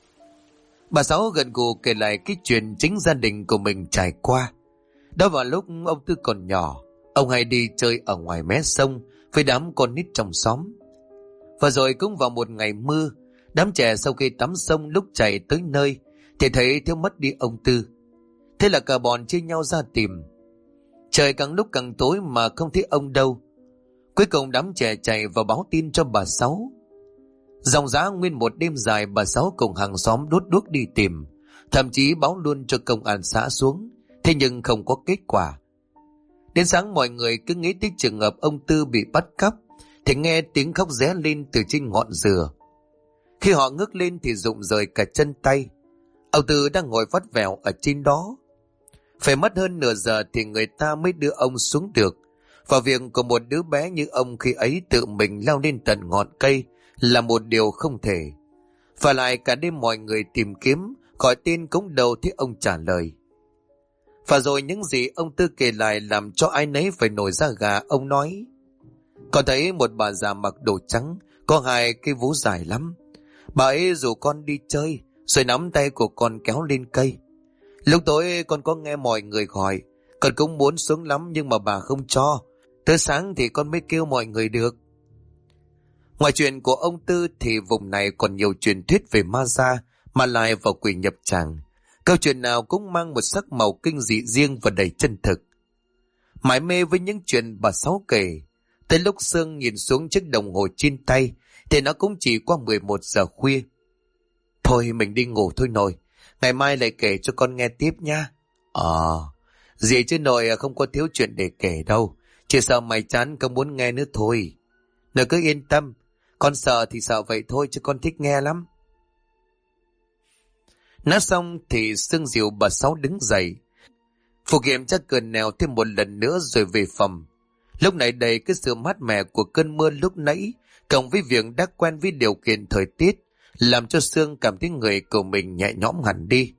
Bà Sáu gần gù kể lại cái chuyện chính gia đình của mình trải qua. Đó vào lúc ông Tư còn nhỏ, ông hay đi chơi ở ngoài mé sông với đám con nít trong xóm. Và rồi cũng vào một ngày mưa, đám trẻ sau khi tắm sông lúc chạy tới nơi thì thấy thiếu mất đi ông Tư. Thế là cả bọn chia nhau ra tìm. Trời càng lúc càng tối mà không thấy ông đâu. Cuối cùng đám trẻ chạy và báo tin cho bà Sáu. Dòng dã nguyên một đêm dài bà Sáu cùng hàng xóm đốt đuốc đi tìm, thậm chí báo luôn cho công an xã xuống, thế nhưng không có kết quả. Đến sáng mọi người cứ nghĩ tới trường hợp ông Tư bị bắt cóc thì nghe tiếng khóc ré lên từ trên ngọn dừa. Khi họ ngước lên thì rụng rời cả chân tay. Ông Tư đang ngồi vắt vẻo ở trên đó. Phải mất hơn nửa giờ thì người ta mới đưa ông xuống được. Và việc của một đứa bé như ông khi ấy tự mình leo lên tận ngọn cây là một điều không thể. Và lại cả đêm mọi người tìm kiếm, gọi tên cũng đâu thấy ông trả lời. Và rồi những gì ông Tư kể lại làm cho ai nấy phải nổi da gà. Ông nói: Con thấy một bà già mặc đồ trắng, có hai cái vú dài lắm. Bà ấy rủ con đi chơi, rồi nắm tay của con kéo lên cây. Lúc tối con có nghe mọi người gọi, con cũng muốn xuống lắm nhưng mà bà không cho. Tới sáng thì con mới kêu mọi người được. Ngoài chuyện của ông Tư thì vùng này còn nhiều truyền thuyết về ma da, ma lai và quỷ nhập tràng. Câu chuyện nào cũng mang một sắc màu kinh dị riêng và đầy chân thực. Mải mê với những chuyện bà Sáu kể, tới lúc Sương nhìn xuống chiếc đồng hồ trên tay thì nó cũng chỉ qua 11 giờ khuya. Thôi mình đi ngủ thôi nội, ngày mai lại kể cho con nghe tiếp nha. Gì chứ nội không có thiếu chuyện để kể đâu, chỉ sợ mày chán không muốn nghe nữa thôi. Nội cứ yên tâm, con sợ thì sợ vậy thôi chứ con thích nghe lắm. Nói xong thì Sương dìu bà Sáu đứng dậy, phục nghiệm chắc cơn nèo thêm một lần nữa rồi về phòng. Lúc này đầy cái sự mát mẻ của cơn mưa lúc nãy, cộng với việc đã quen với điều kiện thời tiết, làm cho Sương cảm thấy người của mình nhẹ nhõm hẳn đi.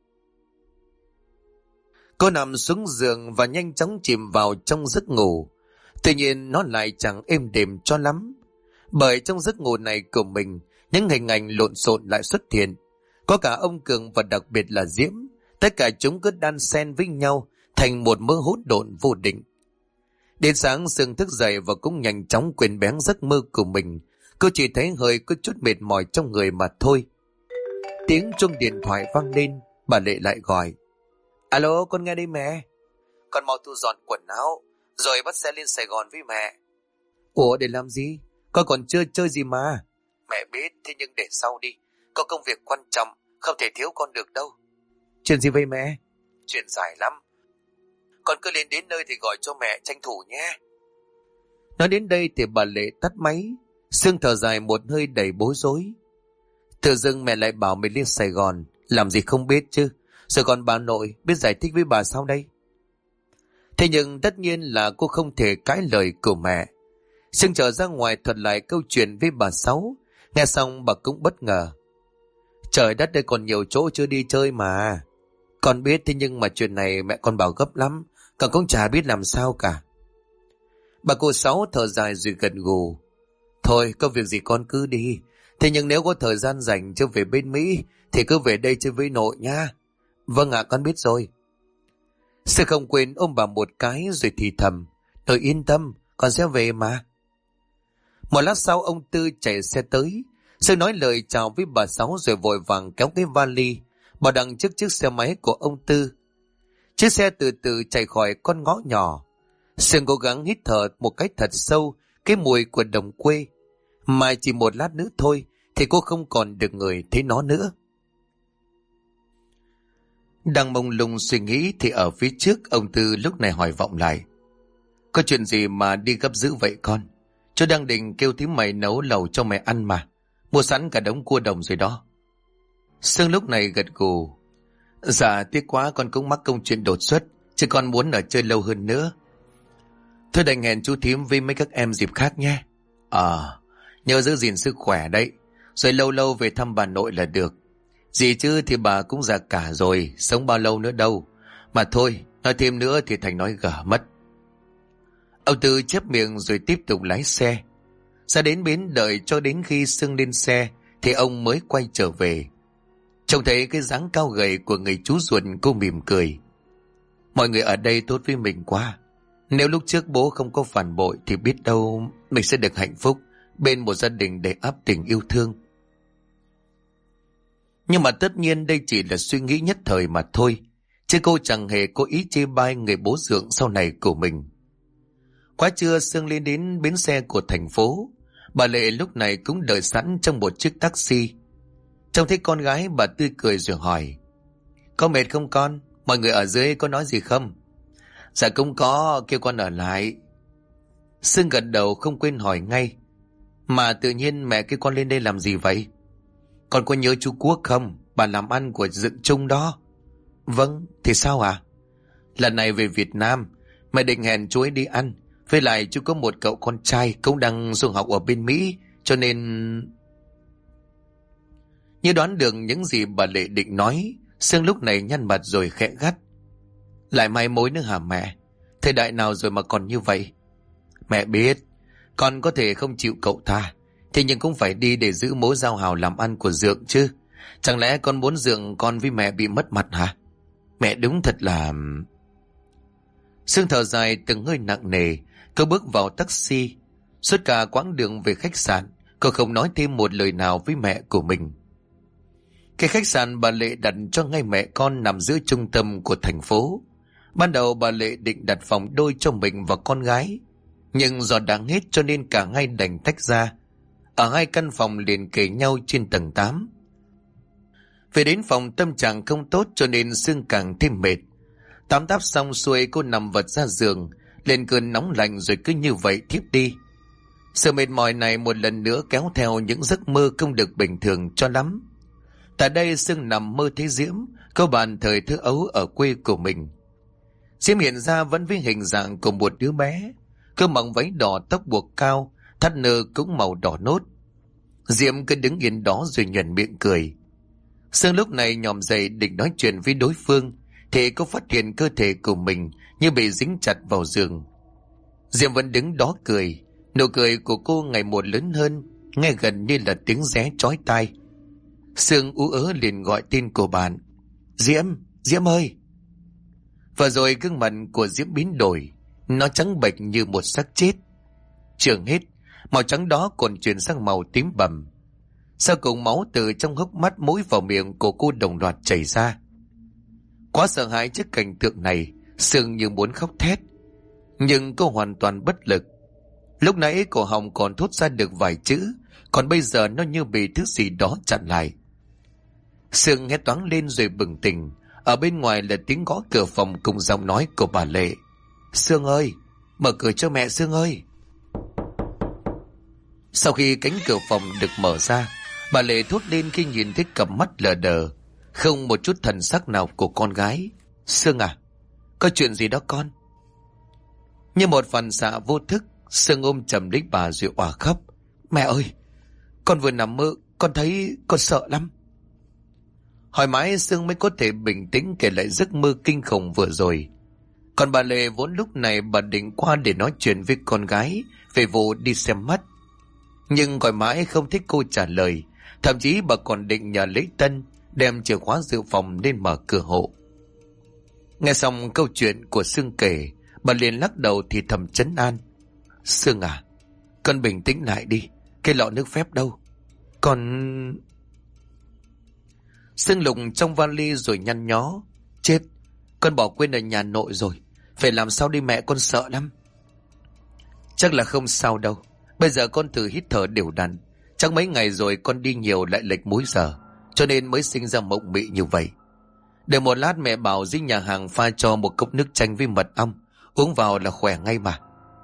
Cô nằm xuống giường và nhanh chóng chìm vào trong giấc ngủ. Tuy nhiên nó lại chẳng êm đềm cho lắm, bởi trong giấc ngủ này của mình, những hình ảnh lộn xộn lại xuất hiện. Có cả ông Cường và đặc biệt là Diễm, tất cả chúng cứ đan xen với nhau thành một mớ hỗn độn vô định. Đến sáng Sương thức dậy và cũng nhanh chóng quên bén giấc mơ của mình. Cô chỉ thấy hơi có chút mệt mỏi trong người mà thôi. Tiếng chuông điện thoại vang lên, bà Lệ lại gọi. Alo, con nghe đây mẹ. Con mau thu dọn quần áo rồi bắt xe lên Sài Gòn với mẹ. Ủa để làm gì? Con còn chưa chơi gì mà. Mẹ biết, thế nhưng để sau đi. Có công việc quan trọng, không thể thiếu con được đâu. Chuyện gì vậy mẹ? Chuyện dài lắm. Con cứ lên đến nơi thì gọi cho mẹ tranh thủ nhé. Nói đến đây thì bà Lệ tắt máy. Sương thở dài một hơi đầy bối rối. Tự dưng mẹ lại bảo mình lên Sài Gòn, làm gì không biết chứ. Rồi còn bà nội biết giải thích với bà sao đây? Thế nhưng tất nhiên là cô không thể cãi lời của mẹ. Sương trở ra ngoài thuật lại câu chuyện với bà Sáu. Nghe xong bà cũng bất ngờ. Trời đất ơi, còn nhiều chỗ chưa đi chơi mà. Con biết, thế nhưng mà chuyện này mẹ con bảo gấp lắm, con cũng chả biết làm sao cả. Bà cô Sáu thở dài rồi gật gù. Thôi có việc gì con cứ đi, thế nhưng nếu có thời gian rảnh chưa về bên Mỹ thì cứ về đây chơi với nội nha. Vâng ạ, con biết rồi. Sương không quên ôm bà một cái rồi thì thầm. Nội yên tâm, con sẽ về mà. Một lát sau ông Tư chạy xe tới. Sương nói lời chào với bà Sáu rồi vội vàng kéo cái vali bỏ đằng trước chiếc xe máy của ông Tư. Chiếc xe từ từ chạy khỏi con ngõ nhỏ. Sương cố gắng hít thở một cách thật sâu cái mùi của đồng quê, mà chỉ một lát nữa thôi thì cô không còn được người thấy nó nữa. Đang mông lung suy nghĩ thì ở phía trước ông Tư lúc này hỏi vọng lại. Có chuyện gì mà đi gấp dữ vậy con? Chú đang định kêu thím mày nấu lẩu cho mẹ ăn mà. Mua sẵn cả đống cua đồng rồi đó. Sương lúc này gật gù. Dạ tiếc quá, con cũng mắc công chuyện đột xuất, chứ con muốn ở chơi lâu hơn nữa. Thôi đành hẹn chú thím với mấy các em dịp khác nhé. Nhớ giữ gìn sức khỏe đấy. Rồi lâu lâu về thăm bà nội là được. Gì chứ thì bà cũng già cả rồi, sống bao lâu nữa đâu. Mà thôi, nói thêm nữa thì thành nói gở mất. Ông Tư chép miệng rồi tiếp tục lái xe. Ra đến bến đợi cho đến khi Sương lên xe thì ông mới quay trở về. Trông thấy cái dáng cao gầy của người chú ruột, cô mỉm cười. Mọi người ở đây tốt với mình quá. Nếu lúc trước bố không có phản bội thì biết đâu mình sẽ được hạnh phúc bên một gia đình đầy ắp tình yêu thương. Nhưng mà tất nhiên đây chỉ là suy nghĩ nhất thời mà thôi, chứ cô chẳng hề có ý chê bai người bố dượng sau này của mình. Quá trưa Sương lên đến bến xe của thành phố. Bà Lệ lúc này cũng đợi sẵn trong một chiếc taxi. Trông thấy con gái bà tươi cười rồi hỏi. Có mệt không con? Mọi người ở dưới có nói gì không? Dạ cũng có, kêu con ở lại. Sương gật đầu không quên hỏi ngay. Mà tự nhiên mẹ kêu con lên đây làm gì vậy? Con có nhớ chú Quốc không? Bà làm ăn của Dựng Trung đó. Vâng, thì sao à? Lần này về Việt Nam, mẹ định hẹn chú ấy đi ăn. Với lại chú có một cậu con trai cũng đang du học ở bên Mỹ, cho nên... Như đoán được những gì bà Lệ định nói, Sương lúc này nhăn mặt rồi khẽ gắt. Lại mai mối nữa hả mẹ? Thời đại nào rồi mà còn như vậy? Mẹ biết, con có thể không chịu cậu ta, thế nhưng cũng phải đi để giữ mối giao hảo làm ăn của Dượng chứ. Chẳng lẽ con muốn Dượng con với mẹ bị mất mặt hả? Mẹ đúng thật là... Sương thở dài từng hơi nặng nề. Cô bước vào taxi. Suốt cả quãng đường về khách sạn, cô không nói thêm một lời nào với mẹ của mình. Cái khách sạn bà Lệ đặt cho ngay mẹ con nằm giữa trung tâm của thành phố. Ban đầu bà Lệ định đặt phòng đôi cho mình và con gái, nhưng do đáng hết cho nên cả hai đành tách ra. Ở hai căn phòng liền kề nhau trên tầng 8. Về đến phòng tâm trạng không tốt cho nên Sương càng thêm mệt. Tắm táp xong xuôi cô nằm vật ra giường, lên cơn nóng lạnh rồi cứ như vậy thiếp đi. Sự mệt mỏi này một lần nữa kéo theo những giấc mơ không được bình thường cho lắm. Tại đây Sương nằm mơ thấy Diễm, cô bạn thời thơ ấu ở quê của mình. Diễm hiện ra vẫn với hình dạng của một đứa bé. Cô mặc váy đỏ, tóc buộc cao, thắt nơ cũng màu đỏ nốt. Diễm cứ đứng yên đó rồi nhoẻn miệng cười. Sương lúc này nhòm dậy định nói chuyện với đối phương, thì cô phát hiện cơ thể của mình như bị dính chặt vào giường. Diễm vẫn đứng đó cười. Nụ cười của cô ngày một lớn hơn, nghe gần như là tiếng réo chói tai. Sương ú ớ liền gọi tên của bạn. Diễm, Diễm ơi! Và rồi gương mặt của Diễm biến đổi, nó trắng bệch như một xác chết. Trường hết, màu trắng đó còn chuyển sang màu tím bầm. Sau cùng máu từ trong hốc mắt, mũi vào miệng của cô đồng loạt chảy ra. Quá sợ hãi trước cảnh tượng này, Sương như muốn khóc thét. Nhưng cô hoàn toàn bất lực. Lúc nãy cổ họng còn thốt ra được vài chữ, còn bây giờ nó như bị thứ gì đó chặn lại. Sương hét toáng lên rồi bừng tỉnh. Ở bên ngoài là tiếng gõ cửa phòng cùng giọng nói của bà Lệ. Sương ơi, mở cửa cho mẹ Sương ơi. Sau khi cánh cửa phòng được mở ra, bà Lệ thốt lên khi nhìn thấy cặp mắt lờ đờ, không một chút thần sắc nào của con gái. Sương à, có chuyện gì đó con? Như một phản xạ vô thức, Sương ôm chầm lấy bà rồi òa khóc. Mẹ ơi, con vừa nằm mơ, con thấy con sợ lắm. Hỏi mãi Sương mới có thể bình tĩnh kể lại giấc mơ kinh khủng vừa rồi. Còn bà Lệ vốn lúc này bà định qua để nói chuyện với con gái về vụ đi xem mắt. Nhưng gọi mãi không thích cô trả lời. Thậm chí bà còn định nhờ lấy Tân đem chìa khóa dự phòng lên mở cửa hộ. Nghe xong câu chuyện của Sương kể, bà liền lắc đầu thì thầm trấn an. Sương à, con bình tĩnh lại đi. Cái lọ nước phép đâu? Con... Sương lục trong vali rồi nhăn nhó. Chết, con bỏ quên ở nhà nội rồi. Phải làm sao đi mẹ, con sợ lắm. Chắc là không sao đâu. Bây giờ con thử hít thở đều đặn. Chắc mấy ngày rồi con đi nhiều lại lệch múi giờ, cho nên mới sinh ra mộng mị như vậy. Đợi một lát mẹ bảo dưới nhà hàng pha cho một cốc nước chanh với mật ong, uống vào là khỏe ngay mà.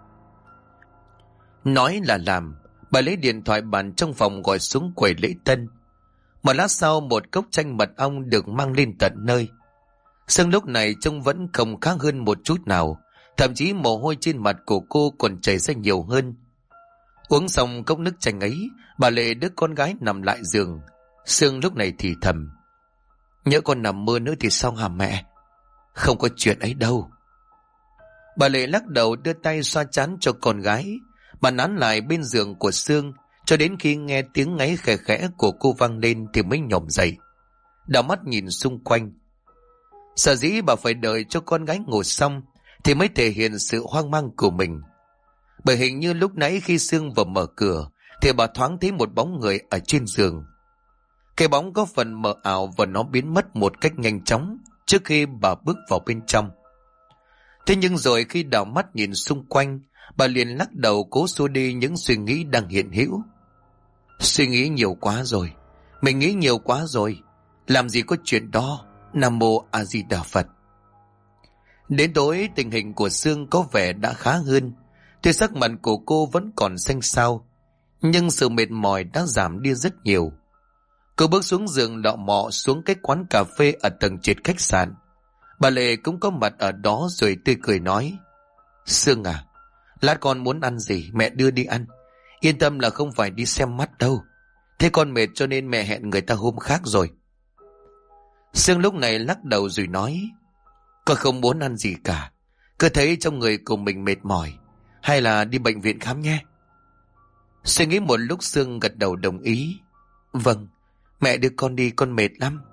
Nói là làm, bà lấy điện thoại bàn trong phòng gọi xuống quầy lễ tân. Một lát sau một cốc chanh mật ong được mang lên tận nơi. Sương lúc này trông vẫn không khác hơn một chút nào, thậm chí mồ hôi trên mặt của cô còn chảy ra nhiều hơn. Uống xong cốc nước chanh ấy, bà Lệ đứa con gái nằm lại giường. Sương lúc này thì thầm. Nhỡ con nằm mơ nữa thì sao hả mẹ? Không có chuyện ấy đâu. Bà Lệ lắc đầu đưa tay xoa trán cho con gái. Bà nán lại bên giường của Sương cho đến khi nghe tiếng ngáy khẽ khẽ của cô vang lên thì mới nhổm dậy, đảo mắt nhìn xung quanh. Sở dĩ bà phải đợi cho con gái ngủ xong thì mới thể hiện sự hoang mang của mình. Bởi hình như lúc nãy khi Sương vừa mở cửa thì bà thoáng thấy một bóng người ở trên giường. Cái bóng có phần mờ ảo và nó biến mất một cách nhanh chóng trước khi bà bước vào bên trong. Thế nhưng rồi khi đảo mắt nhìn xung quanh, bà liền lắc đầu cố xua đi những suy nghĩ đang hiện hữu. Suy nghĩ nhiều quá rồi, mình nghĩ nhiều quá rồi, làm gì có chuyện đó. Nam Mô A Di Đà Phật. Đến tối tình hình của Sương có vẻ đã khá hơn. Tuy sắc mặt của cô vẫn còn xanh xao, nhưng sự mệt mỏi đã giảm đi rất nhiều. Cô bước xuống giường lọ mọ xuống cái quán cà phê ở tầng trệt khách sạn. Bà Lệ cũng có mặt ở đó rồi tươi cười nói. Sương à, lát con muốn ăn gì mẹ đưa đi ăn. Yên tâm là không phải đi xem mắt đâu. Thế con mệt cho nên mẹ hẹn người ta hôm khác rồi. Sương lúc này lắc đầu rồi nói. Con không muốn ăn gì cả. Cứ thấy trong người của mình mệt mỏi. Hay là đi bệnh viện khám nhé. Suy nghĩ một lúc Sương gật đầu đồng ý. Vâng, Mẹ đưa con đi, con mệt lắm.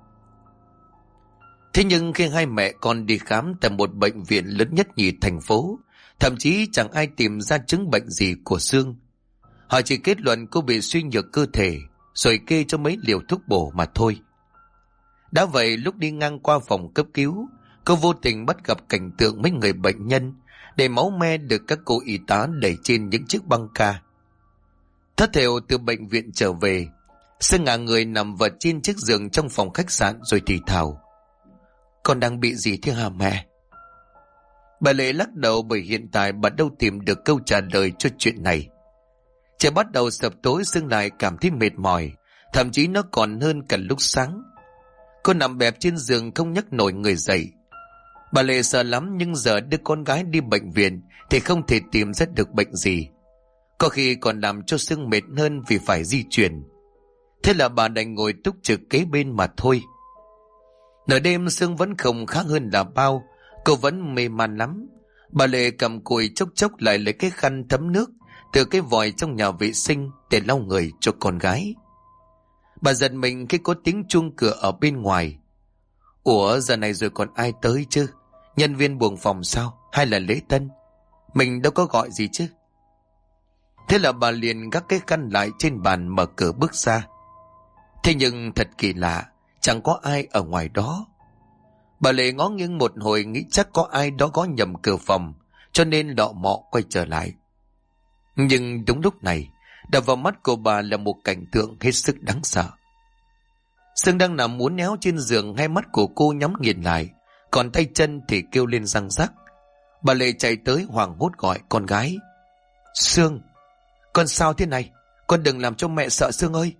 Thế nhưng khi hai mẹ con đi khám tại một bệnh viện lớn nhất nhì thành phố, thậm chí chẳng ai tìm ra chứng bệnh gì của Sương. Họ chỉ kết luận cô bị suy nhược cơ thể, rồi kê cho mấy liều thuốc bổ mà thôi. Đã vậy, lúc đi ngang qua phòng cấp cứu, cô vô tình bắt gặp cảnh tượng mấy người bệnh nhân để máu me được các cô y tá đẩy trên những chiếc băng ca. Thất thểu từ bệnh viện trở về, Sương ngả người nằm vật trên chiếc giường trong phòng khách sạn rồi thì thào: Con đang bị gì thế hả mẹ? Bà Lệ lắc đầu, bởi hiện tại bà đâu tìm được câu trả lời cho chuyện này. Trời bắt đầu sập tối, Sương lại cảm thấy mệt mỏi, thậm chí nó còn hơn cả lúc sáng. Cô nằm bẹp trên giường không nhấc nổi người dậy. Bà Lệ sợ lắm, nhưng giờ đưa con gái đi bệnh viện thì không thể tìm ra được bệnh gì, có khi còn làm cho Sương mệt hơn vì phải di chuyển. Thế là bà đành ngồi túc trực kế bên mà thôi. Nửa đêm Sương vẫn không khác hơn là bao, cô vẫn mê man lắm. Bà Lệ cầm cùi chốc chốc lại lấy cái khăn thấm nước từ cái vòi trong nhà vệ sinh để lau người cho con gái. Bà giật mình khi có tiếng chuông cửa ở bên ngoài. Ủa, giờ này rồi còn ai tới chứ? Nhân viên buồng phòng sao? Hay là lễ tân? Mình đâu có gọi gì chứ? Thế là bà liền gác cái khăn lại trên bàn, mở cửa bước ra. Thế nhưng thật kỳ lạ, chẳng có ai ở ngoài đó. Bà Lệ ngó nghiêng một hồi, nghĩ chắc có ai đó gõ nhầm cửa phòng, cho nên lọ mọ quay trở lại. Nhưng đúng lúc này, đập vào mắt của bà là một cảnh tượng hết sức đáng sợ. Sương đang nằm uốn éo trên giường, hai mắt của cô nhắm nghiền lại, còn tay chân thì kêu lên răng rắc. Bà Lệ chạy tới hoảng hốt gọi con gái: Sương, con sao thế này? Con đừng làm cho mẹ sợ Sương ơi.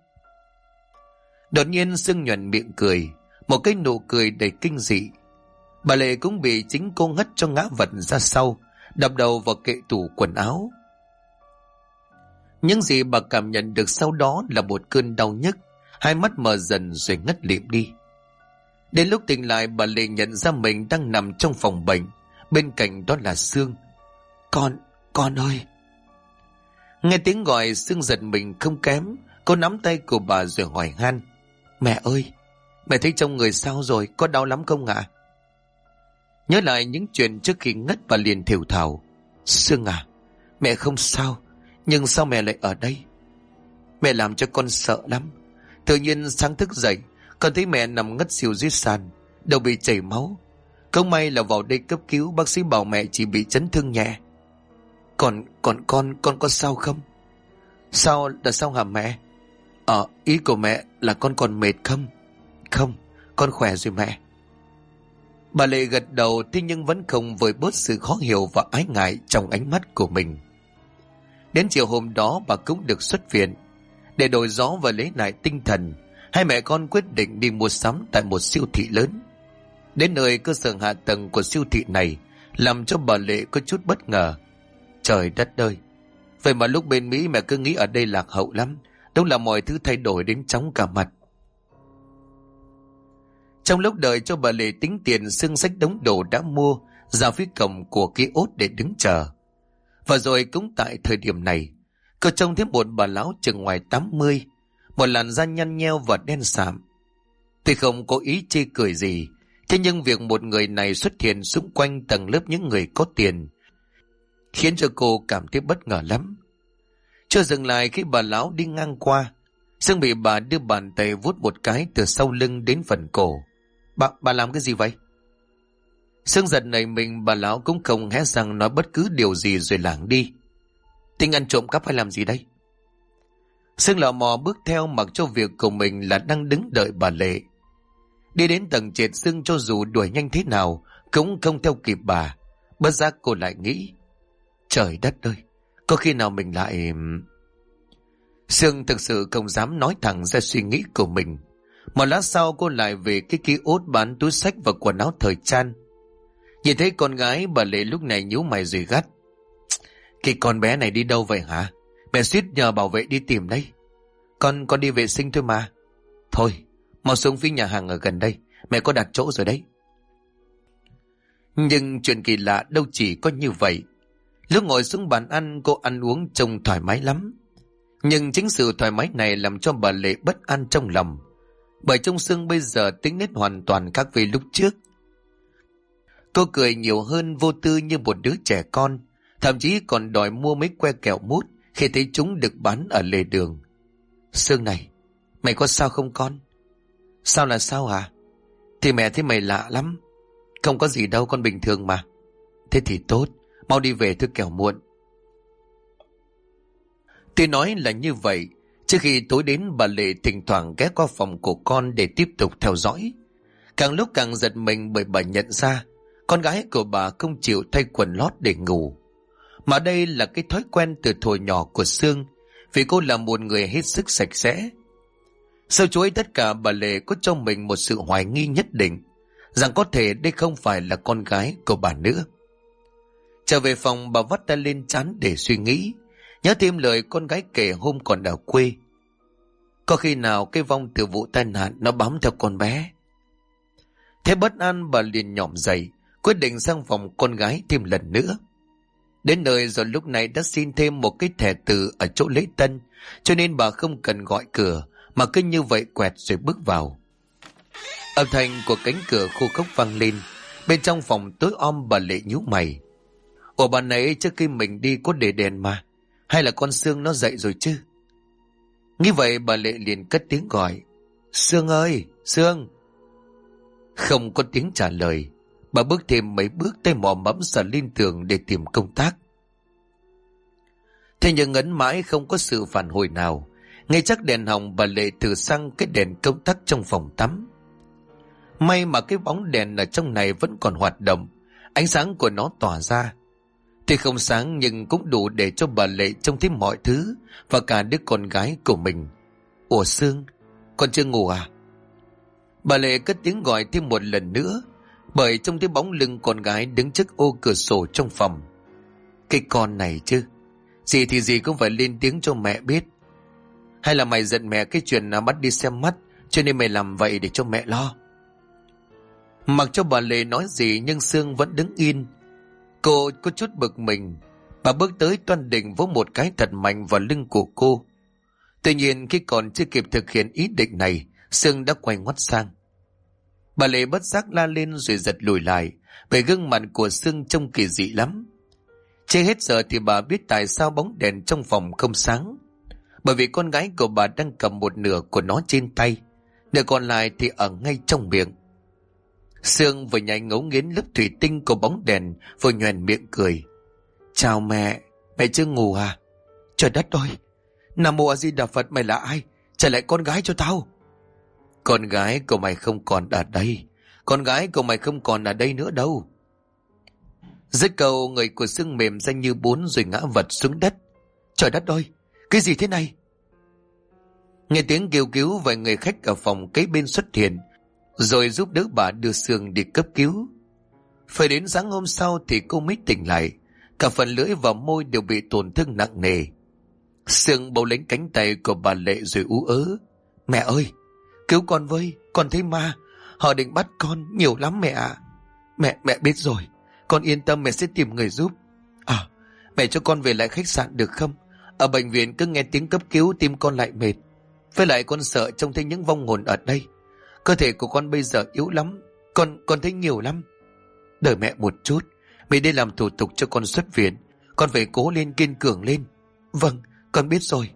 Đột nhiên Sương nhoẻn miệng cười, một cái nụ cười đầy kinh dị. Bà Lệ cũng bị chính cô ngất cho ngã vật ra sau, đập đầu vào kệ tủ quần áo. Những gì bà cảm nhận được sau đó là một cơn đau nhức, hai mắt mờ dần rồi ngất lịm đi. Đến lúc tỉnh lại, bà Lệ nhận ra mình đang nằm trong phòng bệnh, bên cạnh đó là Sương. Con ơi! Nghe tiếng gọi, Sương giật mình không kém. Cô nắm tay của bà rồi hỏi han: Mẹ ơi, mẹ thấy trong người sao rồi, có đau lắm không ạ? Nhớ lại những chuyện trước khi ngất, bà liền thều thào: Sương à, mẹ không sao, nhưng sao mẹ lại ở đây? Mẹ làm cho con sợ lắm. Tự nhiên sáng thức dậy, con thấy mẹ nằm ngất xỉu dưới sàn, đầu bị chảy máu. Không may là vào đây cấp cứu, bác sĩ bảo mẹ chỉ bị chấn thương nhẹ. Con có sao không? Sao là sao hả mẹ? Ý của mẹ là con còn mệt không? Không, con khỏe rồi mẹ. Bà Lệ gật đầu, thế nhưng vẫn không vơi bớt sự khó hiểu và ái ngại trong ánh mắt của mình. Đến chiều hôm đó, bà cũng được xuất viện. Để đổi gió và lấy lại tinh thần, hai mẹ con quyết định đi mua sắm tại một siêu thị lớn. Đến nơi, cơ sở hạ tầng của siêu thị này làm cho bà Lệ có chút bất ngờ. Trời đất ơi! Vậy mà lúc bên Mỹ mẹ cứ nghĩ ở đây lạc hậu lắm. Đúng là mọi thứ thay đổi đến chóng cả mặt. Trong lúc đợi cho bà Lệ tính tiền, Sương xách đống đồ đã mua ra phía cổng của ký ốt để đứng chờ. Và rồi cũng tại thời điểm này, cô trông thấy một bà lão chừng ngoài 80, một làn da nhăn nheo và đen sạm. Tuy không có ý chê cười gì, thế nhưng việc một người này xuất hiện xung quanh tầng lớp những người có tiền khiến cho cô cảm thấy bất ngờ lắm. Chưa dừng lại, khi bà lão đi ngang qua, Sương bị bà đưa bàn tay vuốt một cái từ sau lưng đến phần cổ. Bà làm cái gì vậy? Sương giật nảy mình, bà lão cũng không hé răng nói bất cứ điều gì rồi lảng đi. Tính ăn trộm cắp hay làm gì đây? Sương lò mò bước theo, mặc cho việc của mình là đang đứng đợi bà Lệ. Đi đến tầng trệt, Sương cho dù đuổi nhanh thế nào cũng không theo kịp bà. Bất giác cô lại nghĩ: trời đất ơi, có khi nào mình lại... Sương thực sự không dám nói thẳng ra suy nghĩ của mình. Một lát sau, cô lại về cái ký ốt bán túi xách và quần áo thời trang. Nhìn thấy con gái, bà Lệ lúc này nhíu mày rồi gắt: cái con bé này đi đâu vậy hả? Mẹ suýt nhờ bảo vệ đi tìm đấy. Con đi vệ sinh thôi mà. Thôi, mau xuống phía nhà hàng ở gần đây, mẹ có đặt chỗ rồi đấy. Nhưng chuyện kỳ lạ đâu chỉ có như vậy. Lúc ngồi xuống bàn ăn, cô ăn uống trông thoải mái lắm. Nhưng chính sự thoải mái này làm cho bà Lệ bất an trong lòng. bởi trong Sương bây giờ tính nết hoàn toàn khác với lúc trước. Cô cười nhiều hơn, vô tư như một đứa trẻ con, thậm chí còn đòi mua mấy que kẹo mút khi thấy chúng được bán ở lề đường. Sương này, mày có sao không con? Sao là sao hả? Thì mẹ thấy mày lạ lắm. Không có gì đâu, con bình thường mà. Thế thì tốt, mau đi về thôi kẻo muộn. Tuy nói là như vậy, trước khi tối đến bà Lệ thỉnh thoảng ghé qua phòng của con để tiếp tục theo dõi. Càng lúc càng giật mình bởi bà nhận ra con gái của bà không chịu thay quần lót để ngủ. Mà đây là cái thói quen từ thuở nhỏ của Sương, vì cô là một người hết sức sạch sẽ. Sau chuỗi tất cả, bà Lệ có cho mình một sự hoài nghi nhất định rằng có thể đây không phải là con gái của bà nữa. Trở về phòng, bà vắt tay lên trán để suy nghĩ, nhớ thêm lời con gái kể hôm còn ở quê. Có khi nào cái vong từ vụ tai nạn nó bám theo con bé? Thế bất an, bà liền nhỏm dậy, quyết định sang phòng con gái thêm lần nữa. Đến nơi rồi lúc này đã xin thêm một cái thẻ từ ở chỗ lễ tân, cho nên bà không cần gọi cửa mà cứ như vậy quẹt rồi bước vào. Âm thanh của cánh cửa khô khốc vang lên. Bên trong phòng tối om, bà Lệ nhíu mày. Ủa, bà nãy trước khi mình đi có để đèn mà, hay là con Sương nó dậy rồi chứ? Nghĩ vậy, bà Lệ liền cất tiếng gọi. Sương ơi, Sương! Không có tiếng trả lời. Bà bước thêm mấy bước, tay mò mẫm sờ lên tường để tìm công tắc. Thế nhưng ấn mãi không có sự phản hồi nào. Ngay chắc đèn hỏng, bà Lệ thử xăng cái đèn công tắc trong phòng tắm. May mà cái bóng đèn ở trong này vẫn còn hoạt động, ánh sáng của nó tỏa ra. Tuy không sáng nhưng cũng đủ để cho bà Lệ trông thấy mọi thứ và cả đứa con gái của mình. Ủa Sương, con chưa ngủ à? Bà Lệ cất tiếng gọi thêm một lần nữa, bởi trông thấy bóng lưng con gái đứng trước ô cửa sổ trong phòng. Cái con này chứ, gì thì gì cũng phải lên tiếng cho mẹ biết. Hay là mày giận mẹ cái chuyện bắt đi xem mắt, cho nên mày làm vậy để cho mẹ lo? Mặc cho bà Lệ nói gì nhưng Sương vẫn đứng yên. Cô có chút bực mình. Bà bước tới toan định vỗ một cái thật mạnh vào lưng của cô. Tuy nhiên khi còn chưa kịp thực hiện ý định này, Sương đã quay ngoắt sang. Bà Lệ bất giác la lên rồi giật lùi lại, bởi gương mặt của Sương trông kỳ dị lắm. Chưa hết giờ thì bà biết tại sao bóng đèn trong phòng không sáng. Bởi vì con gái của bà đang cầm một nửa của nó trên tay, nửa còn lại thì ở ngay trong miệng. Sương vừa nhảy ngấu nghiến lớp thủy tinh của bóng đèn, vừa nhoẻn miệng cười. Chào mẹ, mẹ chưa ngủ à? Trời đất ơi, Nam Mô A Di Đà Phật, mày là ai? Trả lại con gái cho tao. Con gái của mày không còn ở đây. Con gái của mày không còn ở đây nữa đâu. Dứt câu, người của Sương mềm ra như bún rồi ngã vật xuống đất. Trời đất ơi, cái gì thế này? Nghe tiếng kêu cứu, vài người khách ở phòng kế bên xuất hiện, rồi giúp đỡ bà đưa Sương đi cấp cứu. Phải đến sáng hôm sau thì cô mới tỉnh lại. Cả phần lưỡi và môi đều bị tổn thương nặng nề. Sương bấu lấy cánh tay của bà Lệ rồi ú ớ. Mẹ ơi, cứu con với, con thấy ma. Họ định bắt con nhiều lắm mẹ ạ. Mẹ biết rồi, con yên tâm, mẹ sẽ tìm người giúp. À, mẹ cho con về lại khách sạn được không? Ở bệnh viện cứ nghe tiếng cấp cứu tim con lại mệt. Với lại con sợ trông thấy những vong hồn ở đây. Cơ thể của con bây giờ yếu lắm. Con thấy nhiều lắm. Đợi mẹ một chút, mẹ đi làm thủ tục cho con xuất viện. Con phải cố lên, kiên cường lên. Vâng, con biết rồi.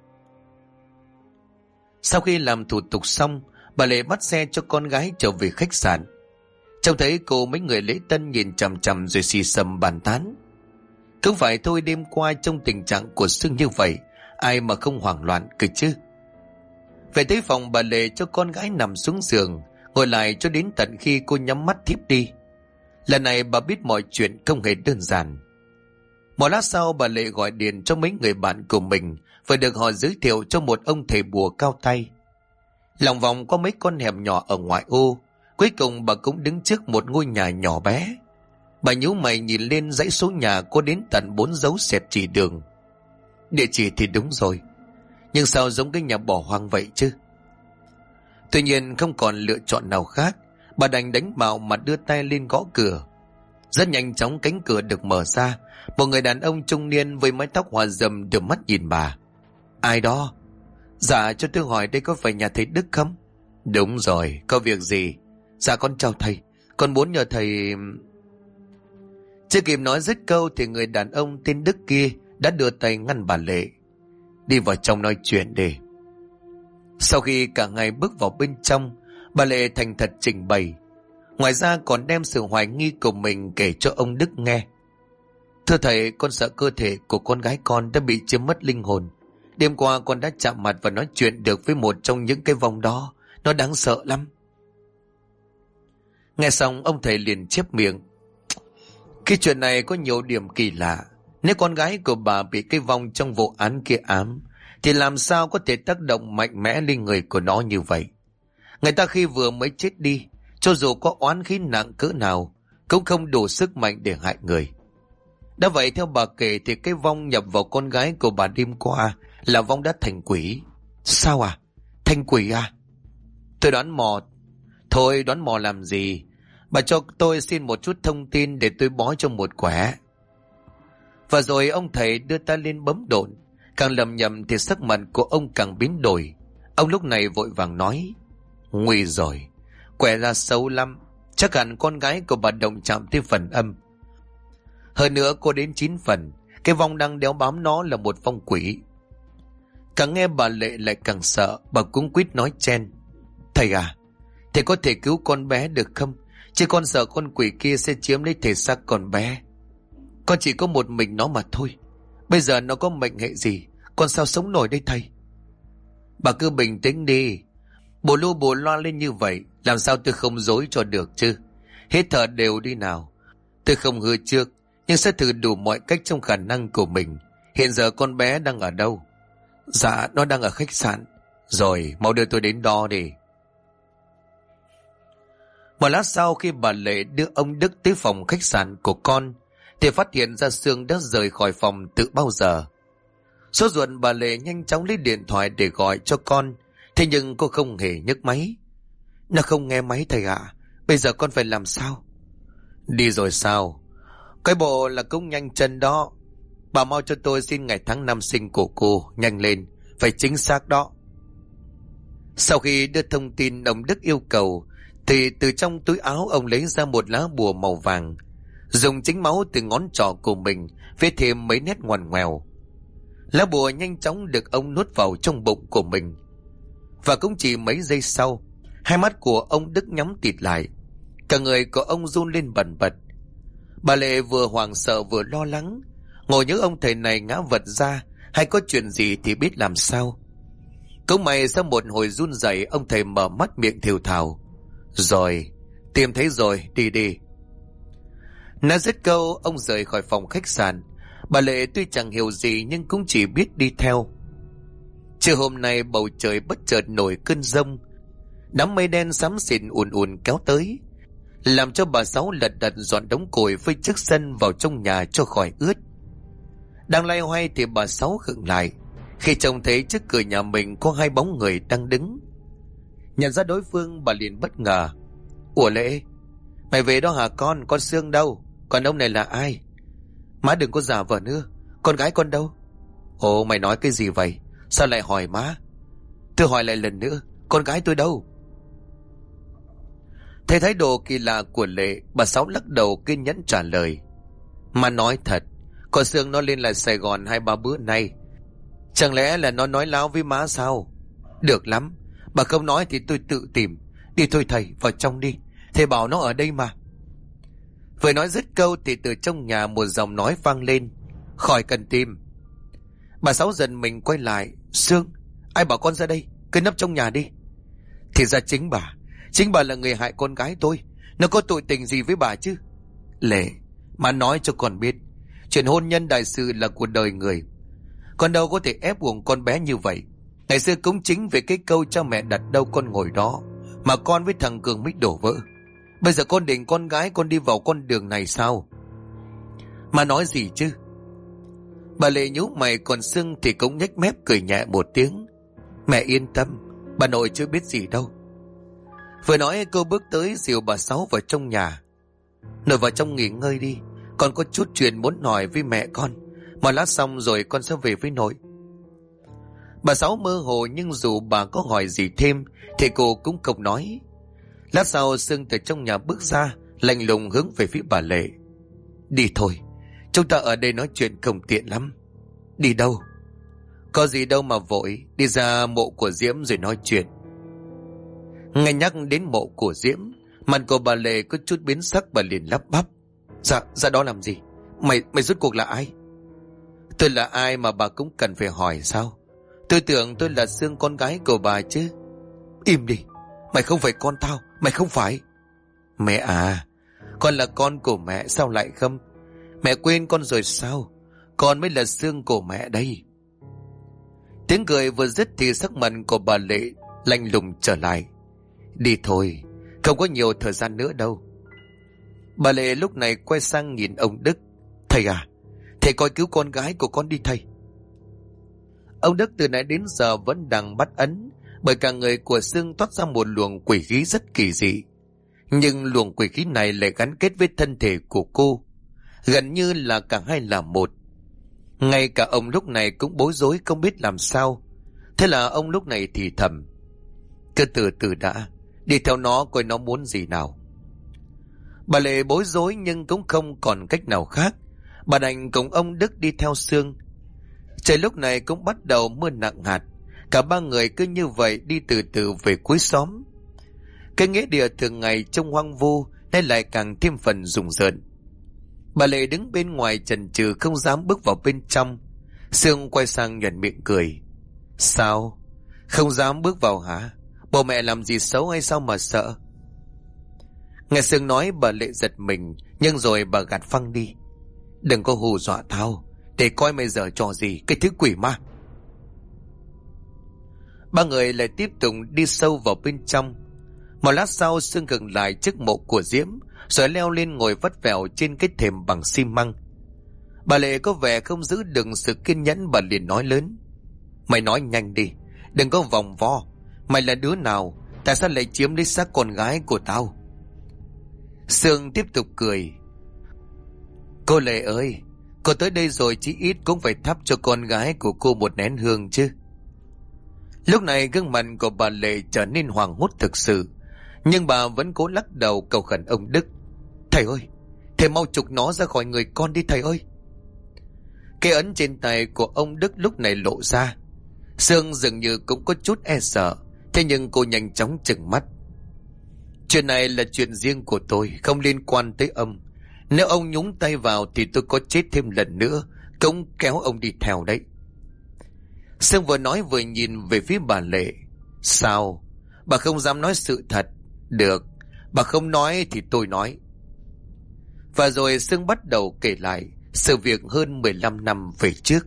Sau khi làm thủ tục xong, bà Lệ bắt xe cho con gái trở về khách sạn. Trông thấy cô, mấy người lễ tân nhìn chằm chằm rồi xì xầm bàn tán. Không phải thôi, đêm qua trong tình trạng của Sương như vậy, ai mà không hoảng loạn cơ chứ. Về tới phòng, bà Lệ cho con gái nằm xuống giường, ngồi lại cho đến tận khi cô nhắm mắt thiếp đi. Lần này bà biết mọi chuyện không hề đơn giản. Một lát sau, bà Lệ gọi điện cho mấy người bạn của mình và được họ giới thiệu cho một ông thầy bùa cao tay. Lòng vòng có mấy con hẻm nhỏ ở ngoại ô, cuối cùng bà cũng đứng trước một ngôi nhà nhỏ bé. Bà nhíu mày nhìn lên dãy số nhà có đến tận 4 dấu xẹt chỉ đường. Địa chỉ thì đúng rồi, nhưng sao giống cái nhà bỏ hoang vậy chứ? Tuy nhiên không còn lựa chọn nào khác, bà đành đánh bạo mà đưa tay lên gõ cửa. Rất nhanh chóng cánh cửa được mở ra. Một người đàn ông trung niên với mái tóc hoa râm đưa mắt nhìn bà. Ai đó? Dạ, cho tôi hỏi đây có phải nhà thầy Đức không? Đúng rồi, có việc gì? Dạ con chào thầy, con muốn nhờ thầy... Chưa kịp nói dứt câu thì người đàn ông tên Đức kia đã đưa tay ngăn bà Lệ. Đi vào trong nói chuyện đi. Sau khi cả ngày bước vào bên trong, bà Lệ thành thật trình bày. Ngoài ra còn đem sự hoài nghi của mình kể cho ông Đức nghe. Thưa thầy, con sợ cơ thể của con gái con đã bị chiếm mất linh hồn. Đêm qua con đã chạm mặt và nói chuyện được với một trong những cái vong đó. Nó đáng sợ lắm. Nghe xong ông thầy liền chép miệng. Cái chuyện này có nhiều điểm kỳ lạ. Nếu con gái của bà bị cái vong trong vụ án kia ám, thì làm sao có thể tác động mạnh mẽ lên người của nó như vậy? Người ta khi vừa mới chết đi, cho dù có oán khí nặng cỡ nào, cũng không đủ sức mạnh để hại người. Đã vậy theo bà kể thì cái vong nhập vào con gái của bà đêm qua là vong đã thành quỷ. Sao à? Thành quỷ à? Tôi đoán mò. Thôi đoán mò làm gì? Bà cho tôi xin một chút thông tin để tôi bói cho một quẻ. Và rồi ông thầy đưa ta lên bấm độn. Càng lầm nhầm thì sắc mặt của ông càng biến đổi. Ông lúc này vội vàng nói. Nguy rồi, quẻ ra xấu lắm. Chắc hẳn con gái của bà động chạm tới phần âm. Hơn nữa cô đến 9 phần. Cái vong đang đéo bám nó là một vong quỷ. Càng nghe bà Lệ lại càng sợ. Bà cuống quýt nói chen. Thầy à, thầy có thể cứu con bé được không? Chứ con sợ con quỷ kia sẽ chiếm lấy thể xác con bé. Con chỉ có một mình nó mà thôi. Bây giờ nó có mệnh hệ gì, con sao sống nổi đây thầy? Bà cứ bình tĩnh đi. Bồ lu bồ loa lên như vậy, làm sao tôi không dối cho được chứ? Hít thở đều đi nào. Tôi không hứa trước, nhưng sẽ thử đủ mọi cách trong khả năng của mình. Hiện giờ con bé đang ở đâu? Dạ, nó đang ở khách sạn. Rồi, mau đưa tôi đến đó đi. Một lát sau khi bà Lệ đưa ông Đức tới phòng khách sạn của con, thì phát hiện ra Sương đã rời khỏi phòng từ bao giờ. Sốt ruột bà Lệ nhanh chóng lấy điện thoại để gọi cho con, thế nhưng cô không hề nhấc máy. Nó không nghe máy thầy ạ. Bây giờ con phải làm sao? Đi rồi sao? Cái bộ là cũng nhanh chân đó. Bà mau cho tôi xin ngày tháng năm sinh của cô. Nhanh lên, phải chính xác đó. Sau khi đưa thông tin ông Đức yêu cầu, thì từ trong túi áo ông lấy ra một lá bùa màu vàng, dùng chính máu từ ngón trỏ của mình viết thêm mấy nét ngoằn ngoèo. Lá bùa nhanh chóng được ông nuốt vào trong bụng của mình. Và cũng chỉ mấy giây sau, hai mắt của ông Đức nhắm tịt lại. Cả người của ông run lên bần bật. Bà Lệ vừa hoảng sợ vừa lo lắng. Ngồi nhớ ông thầy này ngã vật ra, hay có chuyện gì thì biết làm sao. Cũng may sau một hồi run rẩy, ông thầy mở mắt miệng thều thào. Rồi, tìm thấy rồi, đi đi. Nói dứt câu, ông rời khỏi phòng khách sạn. Bà Lệ tuy chẳng hiểu gì nhưng cũng chỉ biết đi theo. Trưa hôm nay bầu trời bất chợt nổi cơn giông. Đám mây đen xám xịt ùn ùn kéo tới, làm cho bà Sáu lật đật dọn đống củi với trước sân vào trong nhà cho khỏi ướt. Đang loay hoay thì bà Sáu khựng lại khi trông thấy trước cửa nhà mình có hai bóng người đang đứng. Nhận ra đối phương, bà liền bất ngờ. Ủa Lệ, mày về đó hả con? Con Sương đâu? Còn ông này là ai? Má đừng có giả vờ nữa. Con gái con đâu? Ồ, mày nói cái gì vậy? Sao lại hỏi má? Tôi hỏi lại lần nữa, con gái tôi đâu? Thấy thái độ kỳ lạ của Lệ, bà Sáu lắc đầu kiên nhẫn trả lời. Má nói thật, con Sương nó lên lại Sài Gòn 2-3 bữa nay. Chẳng lẽ là nó nói láo với má sao? Được lắm, bà không nói thì tôi tự tìm. Đi thôi thầy, vào trong đi. Thầy bảo nó ở đây mà. Vừa nói dứt câu thì từ trong nhà một giọng nói vang lên. Khỏi cần tìm. Bà Sáu giận mình quay lại. Sương, ai bảo con ra đây? Cứ nấp trong nhà đi. Thì ra chính bà là người hại con gái tôi. Nó có tội tình gì với bà chứ? Lệ, má nói cho con biết, chuyện hôn nhân đại sự là của đời người. Con đâu có thể ép buộc con bé như vậy. Ngày xưa cũng chính về cái câu cha mẹ đặt đâu con ngồi đó mà con với thằng Cường mới đổ vỡ. Bây giờ con định con gái con đi vào con đường này sao? Mà nói gì chứ? Bà Lệ nhíu mày, còn Sương thì cũng nhếch mép cười nhẹ một tiếng. Mẹ yên tâm, bà nội chưa biết gì đâu. Vừa nói cô bước tới dìu bà Sáu vào trong nhà. Nội vào trong nghỉ ngơi đi, con có chút chuyện muốn hỏi với mẹ con. Mà lát xong rồi con sẽ về với nội. Bà Sáu mơ hồ, nhưng dù bà có hỏi gì thêm thì cô cũng không nói. Lát sau Sương từ trong nhà bước ra, lạnh lùng hướng về phía bà Lệ. Đi thôi, chúng ta ở đây nói chuyện không tiện lắm. Đi đâu? Có gì đâu mà vội, đi ra mộ của Diễm rồi nói chuyện. Nghe nhắc đến mộ của Diễm, mặt của bà Lệ có chút biến sắc, bà liền lắp bắp. Dạ đó làm gì? Mày rốt cuộc là ai? Tôi là ai mà bà cũng cần phải hỏi sao? Tôi tưởng tôi là Sương, con gái của bà chứ. Im đi, mày không phải con tao, mày không phải. Mẹ à, con là con của mẹ, sao lại không? Mẹ quên con rồi sao? Con mới là Sương của mẹ đây. Tiếng cười vừa dứt thì sắc mặt của bà Lệ lạnh lùng trở lại. Đi thôi, không có nhiều thời gian nữa đâu. Bà Lệ lúc này quay sang nhìn ông Đức. Thầy à, thầy coi cứu con gái của con đi thầy. Ông Đức từ nãy đến giờ vẫn đang bắt ấn, bởi cả người của Sương toát ra một luồng quỷ khí rất kỳ dị. Nhưng luồng quỷ khí này lại gắn kết với thân thể của cô, gần như là cả hai là một. Ngay cả ông lúc này cũng bối rối không biết làm sao. Thế là ông lúc này thì thầm. Cứ từ từ đã, đi theo nó coi nó muốn gì nào. Bà Lệ bối rối nhưng cũng không còn cách nào khác. Bà đành cùng ông Đức đi theo Sương. Trời lúc này cũng bắt đầu mưa nặng hạt. Cả ba người cứ như vậy đi từ từ về cuối xóm. Cái nghĩa địa thường ngày trông hoang vu nay lại càng thêm phần rùng rợn. Bà Lệ đứng bên ngoài chần chừ không dám bước vào bên trong. Sương quay sang nhoẻn miệng cười. Sao? Không dám bước vào hả? Bố mẹ làm gì xấu hay sao mà sợ? Nghe Sương nói bà Lệ giật mình, nhưng rồi bà gạt phăng đi. Đừng có hù dọa tao, để coi mày giở trò gì, cái thứ quỷ ma. Ba người lại tiếp tục đi sâu vào bên trong. Một lát sau Sương ngừng lại trước mộ của Diễm, rồi leo lên ngồi vắt vẻo trên cái thềm bằng xi măng. Bà Lệ có vẻ không giữ được sự kiên nhẫn, bà liền nói lớn. Mày nói nhanh đi, đừng có vòng vo. Mày là đứa nào? Tại sao lại chiếm lấy xác con gái của tao? Sương tiếp tục cười. Cô Lệ ơi, cô tới đây rồi chí ít cũng phải thắp cho con gái của cô một nén hương chứ. Lúc này gương mặt của bà Lệ trở nên hoảng hốt thực sự, nhưng bà vẫn cố lắc đầu cầu khẩn ông Đức. Thầy ơi, thầy mau trục nó ra khỏi người con đi thầy ơi. Cái ấn trên tay của ông Đức lúc này lộ ra. Sương dường như cũng có chút e sợ, thế nhưng cô nhanh chóng trừng mắt. Chuyện này là chuyện riêng của tôi, không liên quan tới ông. Nếu ông nhúng tay vào thì tôi có chết thêm lần nữa cũng kéo ông đi theo đấy. Sương vừa nói vừa nhìn về phía bà Lệ. Sao? Bà không dám nói sự thật? Được, bà không nói thì tôi nói. Và rồi Sương bắt đầu kể lại sự việc hơn 15 năm về trước.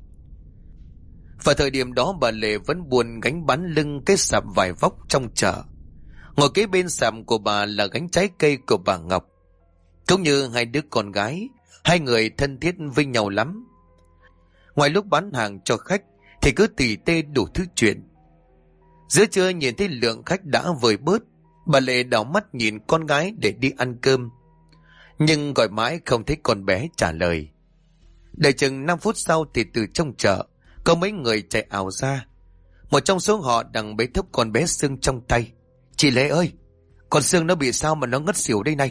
Vào thời điểm đó bà Lệ vẫn buồn gánh bán lưng cái sạp vải vóc trong chợ. Ngồi kế bên sạp của bà là gánh trái cây của bà Ngọc. Cũng như hai đứa con gái, hai người thân thiết với nhau lắm. Ngoài lúc bán hàng cho khách thì cứ tỉ tê đủ thứ chuyện. Giữa trưa nhìn thấy lượng khách đã vơi bớt, bà Lệ đảo mắt nhìn con gái để đi ăn cơm. Nhưng gọi mãi không thấy con bé trả lời. Đợi chừng 5 phút sau thì từ trong chợ có mấy người chạy ảo ra. Một trong số họ đang bế thốc con bé Sương trong tay. Chị Lệ ơi, con Sương nó bị sao mà nó ngất xỉu đây này?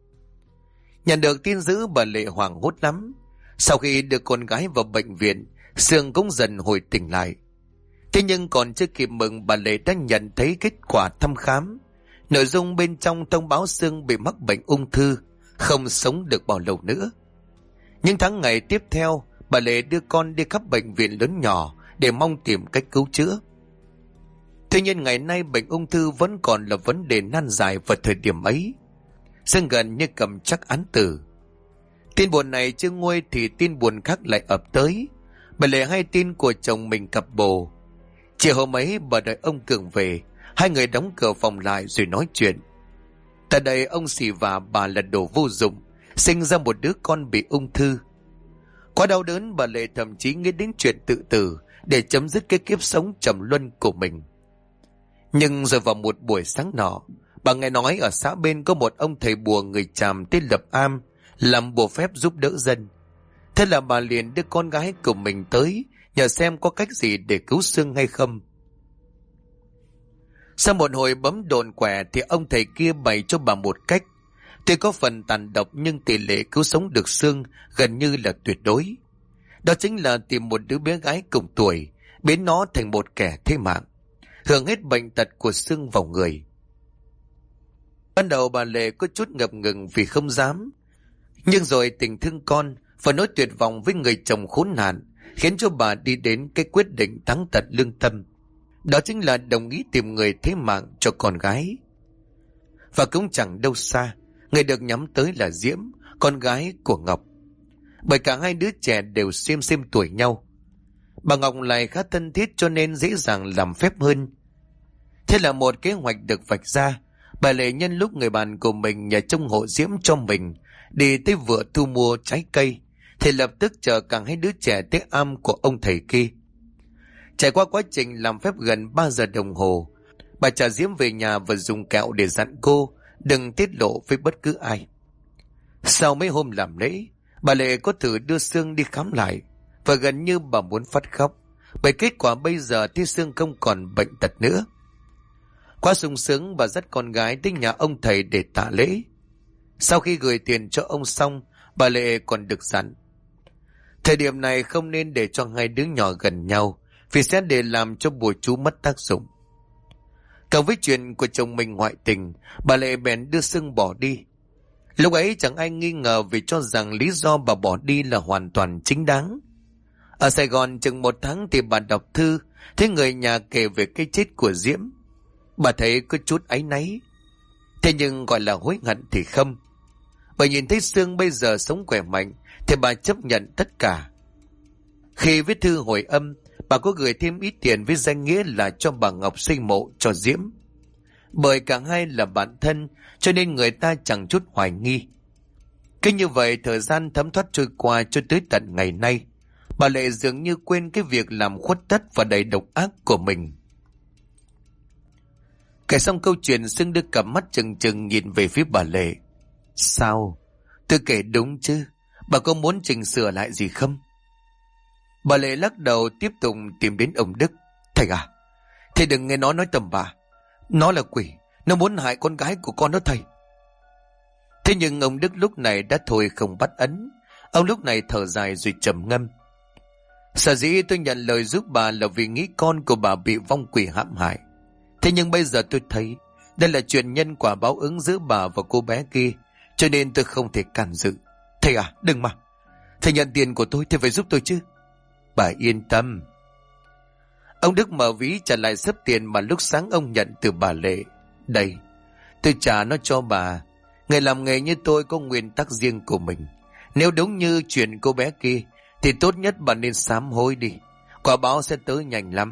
Nhận được tin dữ bà Lệ hoảng hốt lắm. Sau khi đưa con gái vào bệnh viện, Sương cũng dần hồi tỉnh lại. Thế nhưng còn chưa kịp mừng, bà Lệ đã nhận thấy kết quả thăm khám. Nội dung bên trong thông báo Sương bị mắc bệnh ung thư, không sống được bao lâu nữa. Những tháng ngày tiếp theo, bà Lệ đưa con đi khắp bệnh viện lớn nhỏ để mong tìm cách cứu chữa. Tuy nhiên ngày nay bệnh ung thư vẫn còn là vấn đề nan giải vào thời điểm ấy. Sương gần như cầm chắc án tử. Tin buồn này chưa nguôi thì tin buồn khác lại ập tới. Bà Lệ hay tin của chồng mình cặp bồ. Chiều hôm ấy bà đợi ông Cường về, hai người đóng cửa phòng lại rồi nói chuyện. Tại đây ông xì và bà là đồ vô dụng, sinh ra một đứa con bị ung thư. Quá đau đớn, bà Lệ thậm chí nghĩ đến chuyện tự tử để chấm dứt cái kiếp sống trầm luân của mình. Nhưng rồi vào một buổi sáng nọ, bà nghe nói ở xã bên có một ông thầy bùa người Chàm tên Lập Am làm bùa phép giúp đỡ dân. Thế là bà liền đưa con gái của mình tới nhờ xem có cách gì để cứu Sương hay không. Sau một hồi bấm đồn quẻ thì ông thầy kia bày cho bà một cách. Tuy có phần tàn độc nhưng tỷ lệ cứu sống được Sương gần như là tuyệt đối. Đó chính là tìm một đứa bé gái cùng tuổi, biến nó thành một kẻ thế mạng, hưởng hết bệnh tật của Sương vào người. Ban đầu bà Lệ có chút ngập ngừng vì không dám, nhưng rồi tình thương con và nỗi tuyệt vọng với người chồng khốn nạn khiến cho bà đi đến cái quyết định thắng tật lương tâm. Đó chính là đồng ý tìm người thế mạng cho con gái. Và cũng chẳng đâu xa, người được nhắm tới là Diễm, con gái của Ngọc. Bởi cả hai đứa trẻ đều xem tuổi nhau. Bà Ngọc lại khá thân thiết cho nên dễ dàng làm phép hơn. Thế là một kế hoạch được vạch ra. Bà Lệ nhân lúc người bạn của mình nhờ trông hộ Diễm cho mình đi tới vựa thu mua trái cây, thì lập tức chờ cả hai đứa trẻ tới am của ông thầy kia. Trải qua quá trình làm phép gần 3 giờ đồng hồ, bà trả Diễm về nhà và dùng kẹo để dặn cô đừng tiết lộ với bất cứ ai. Sau mấy hôm làm lễ, bà Lệ có thử đưa Sương đi khám lại, và gần như bà muốn phát khóc, bởi kết quả bây giờ thì Sương không còn bệnh tật nữa. Quá sung sướng, bà dắt con gái tới nhà ông thầy để tạ lễ. Sau khi gửi tiền cho ông xong, bà Lệ còn được dặn thời điểm này không nên để cho hai đứa nhỏ gần nhau, vì sẽ để làm cho bùa chú mất tác dụng. Cộng với chuyện của chồng mình ngoại tình, bà Lệ bèn đưa Sương bỏ đi. Lúc ấy chẳng ai nghi ngờ, vì cho rằng lý do bà bỏ đi là hoàn toàn chính đáng. Ở Sài Gòn chừng 1 tháng thì bà đọc thư, thấy người nhà kể về cái chết của Diễm. Bà thấy có chút áy náy. Thế nhưng gọi là hối hận thì không. Bởi nhìn thấy Sương bây giờ sống khỏe mạnh thì bà chấp nhận tất cả. Khi viết thư hồi âm, bà có gửi thêm ít tiền với danh nghĩa là cho bà Ngọc xây mộ cho Diễm. Bởi cả hai là bạn thân cho nên người ta chẳng chút hoài nghi. Cứ như vậy thời gian thấm thoát trôi qua cho tới tận ngày nay, bà Lệ dường như quên cái việc làm khuất tất và đầy độc ác của mình. Kể xong câu chuyện, Sương đưa cặp mắt trừng trừng nhìn về phía bà Lệ. Sao? Tôi kể đúng chứ? Bà có muốn chỉnh sửa lại gì không? Bà Lệ lắc đầu tiếp tục tìm đến ông Đức. Thầy à, thầy đừng nghe nó nói tầm bạ. Nó là quỷ, nó muốn hại con gái của con đó thầy. Thế nhưng ông Đức lúc này đã thôi không bắt ấn. Ông lúc này thở dài rồi trầm ngâm. Sở dĩ tôi nhận lời giúp bà là vì nghĩ con của bà bị vong quỷ hãm hại. Thế nhưng bây giờ tôi thấy đây là chuyện nhân quả báo ứng giữa bà và cô bé kia, cho nên tôi không thể can dự. Thầy à, đừng mà. Thầy nhận tiền của tôi, thầy phải giúp tôi chứ. Bà yên tâm. Ông Đức mở ví trả lại xấp tiền mà lúc sáng ông nhận từ bà Lệ. Đây, tôi trả nó cho bà. Người làm nghề như tôi có nguyên tắc riêng của mình. Nếu đúng như chuyện cô bé kia thì tốt nhất bà nên sám hối đi. Quả báo sẽ tới nhanh lắm.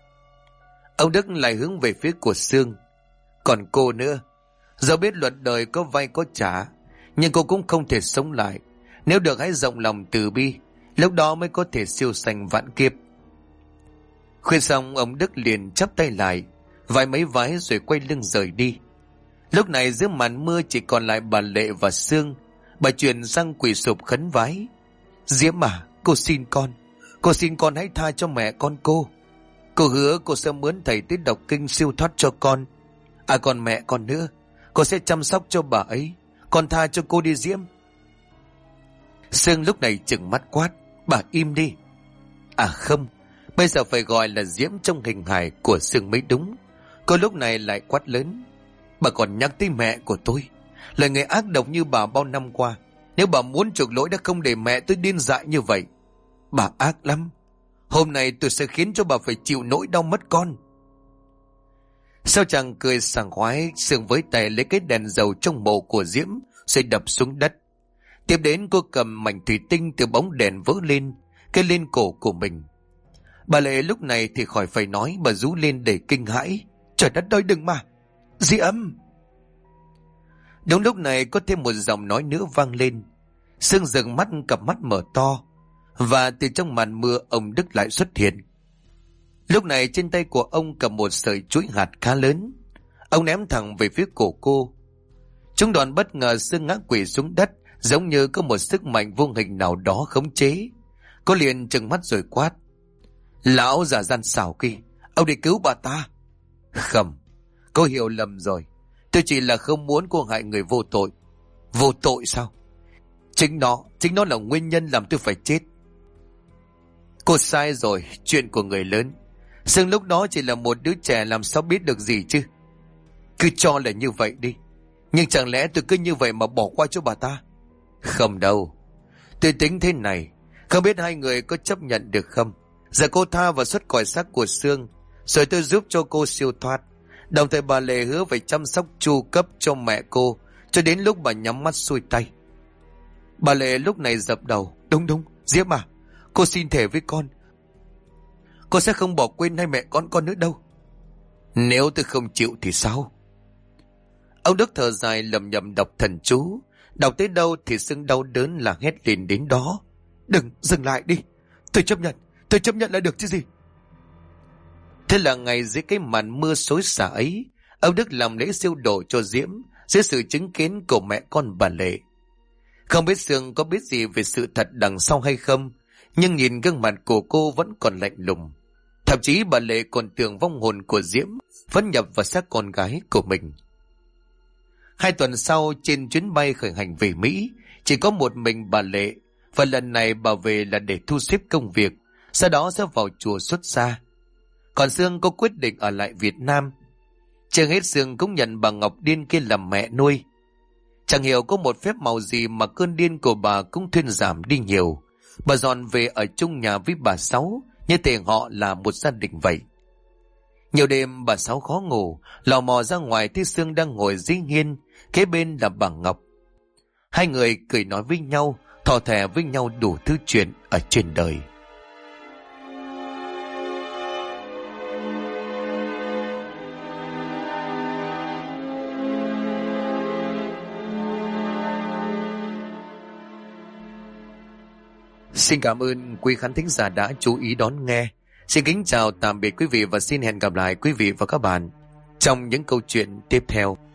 Ông Đức lại hướng về phía của Sương. Còn cô nữa, dẫu biết luật đời có vay có trả, nhưng cô cũng không thể sống lại. Nếu được hãy rộng lòng từ bi, lúc đó mới có thể siêu sanh vạn kiếp. Khuyên xong, ông Đức liền chắp tay lại, vái mấy vái rồi quay lưng rời đi. Lúc này giữa màn mưa chỉ còn lại bà Lệ và Sương. Bà chuyển sang quỳ sụp khấn vái. Diễm à, cô xin con hãy tha cho mẹ con cô. Cô hứa cô sẽ mướn thầy tới đọc kinh siêu thoát cho con. À còn mẹ con nữa, cô sẽ chăm sóc cho bà ấy. Con tha cho cô đi Diễm. Sương lúc này trừng mắt quát. Bà im đi. À không, bây giờ phải gọi là Diễm trong hình hài của Sương mới đúng. Cô lúc này lại quát lớn. Bà còn nhắc tới mẹ của tôi, là người ác độc như bà bao năm qua. Nếu bà muốn chuộc lỗi đã không để mẹ tôi điên dại như vậy. Bà ác lắm. Hôm nay tôi sẽ khiến cho bà phải chịu nỗi đau mất con. Sao chàng cười sảng khoái, Sương với tay lấy cái đèn dầu trong mộ của Diễm rồi đập xuống đất. Tiếp đến cô cầm mảnh thủy tinh từ bóng đèn vỡ lên, cái lên cổ của mình. Bà Lệ lúc này thì khỏi phải nói, bà rú lên để kinh hãi. Trời đất ơi, đừng mà! Diễm! Đúng lúc này có thêm một giọng nói nữa vang lên. Sương dừng mắt, cặp mắt mở to, và từ trong màn mưa ông Đức lại xuất hiện. Lúc này trên tay của ông cầm một sợi chuỗi hạt khá lớn. Ông ném thẳng về phía cổ cô. Chúng đoàn bất ngờ Sương ngã quỵ xuống đất, giống như có một sức mạnh vô hình nào đó khống chế. Cô liền trừng mắt rồi quát. Lão già gian xảo kia, ông đi cứu bà ta. Không, cô hiểu lầm rồi. Tôi chỉ là không muốn cô hại người vô tội. Vô tội sao? Chính nó là nguyên nhân làm tôi phải chết. Cô sai rồi, chuyện của người lớn. Sương lúc đó chỉ là một đứa trẻ, làm sao biết được gì chứ. Cứ cho là như vậy đi. Nhưng chẳng lẽ tôi cứ như vậy mà bỏ qua cho bà ta? Không đâu. Tôi tính thế này, không biết hai người có chấp nhận được không? Giờ cô tha và xuất khỏi xác của Sương, rồi tôi giúp cho cô siêu thoát. Đồng thời bà Lệ hứa phải chăm sóc chu cấp cho mẹ cô cho đến lúc bà nhắm mắt xuôi tay. Bà Lệ lúc này dập đầu. Đúng, Diễm à, cô xin thề với con sẽ không bỏ quên hai mẹ con nữa đâu. Nếu tôi không chịu thì sao? Ông Đức thở dài lầm nhầm đọc thần chú. Đọc tới đâu thì Sương đau đớn là hét lên đến đó. Đừng, dừng lại đi. Tôi chấp nhận là được chứ gì. Thế là ngày dưới cái màn mưa xối xả ấy, ông Đức làm lễ siêu độ cho Diễm dưới sự chứng kiến của mẹ con bà Lệ. Không biết Sương có biết gì về sự thật đằng sau hay không, nhưng nhìn gương mặt của cô vẫn còn lạnh lùng. Thậm chí bà Lệ còn tưởng vong hồn của Diễm vẫn nhập vào xác con gái của mình. 2 tuần sau, trên chuyến bay khởi hành về Mỹ, chỉ có một mình bà Lệ, và lần này bà về là để thu xếp công việc, sau đó sẽ vào chùa xuất gia. Còn Sương có quyết định ở lại Việt Nam. Chưa hết, Sương cũng nhận bà Ngọc điên kia làm mẹ nuôi. Chẳng hiểu có một phép màu gì mà cơn điên của bà cũng thuyên giảm đi nhiều. Bà dọn về ở chung nhà với bà Sáu, như thể họ là một gia đình vậy. Nhiều đêm bà Sáu khó ngủ, lò mò ra ngoài thấy Sương đang ngồi dưới hiên, kế bên là bà Ngọc. Hai người cười nói với nhau, thò thè với nhau đủ thứ chuyện ở trên đời. Xin cảm ơn quý khán thính giả đã chú ý đón nghe. Xin kính chào tạm biệt quý vị và xin hẹn gặp lại quý vị và các bạn trong những câu chuyện tiếp theo.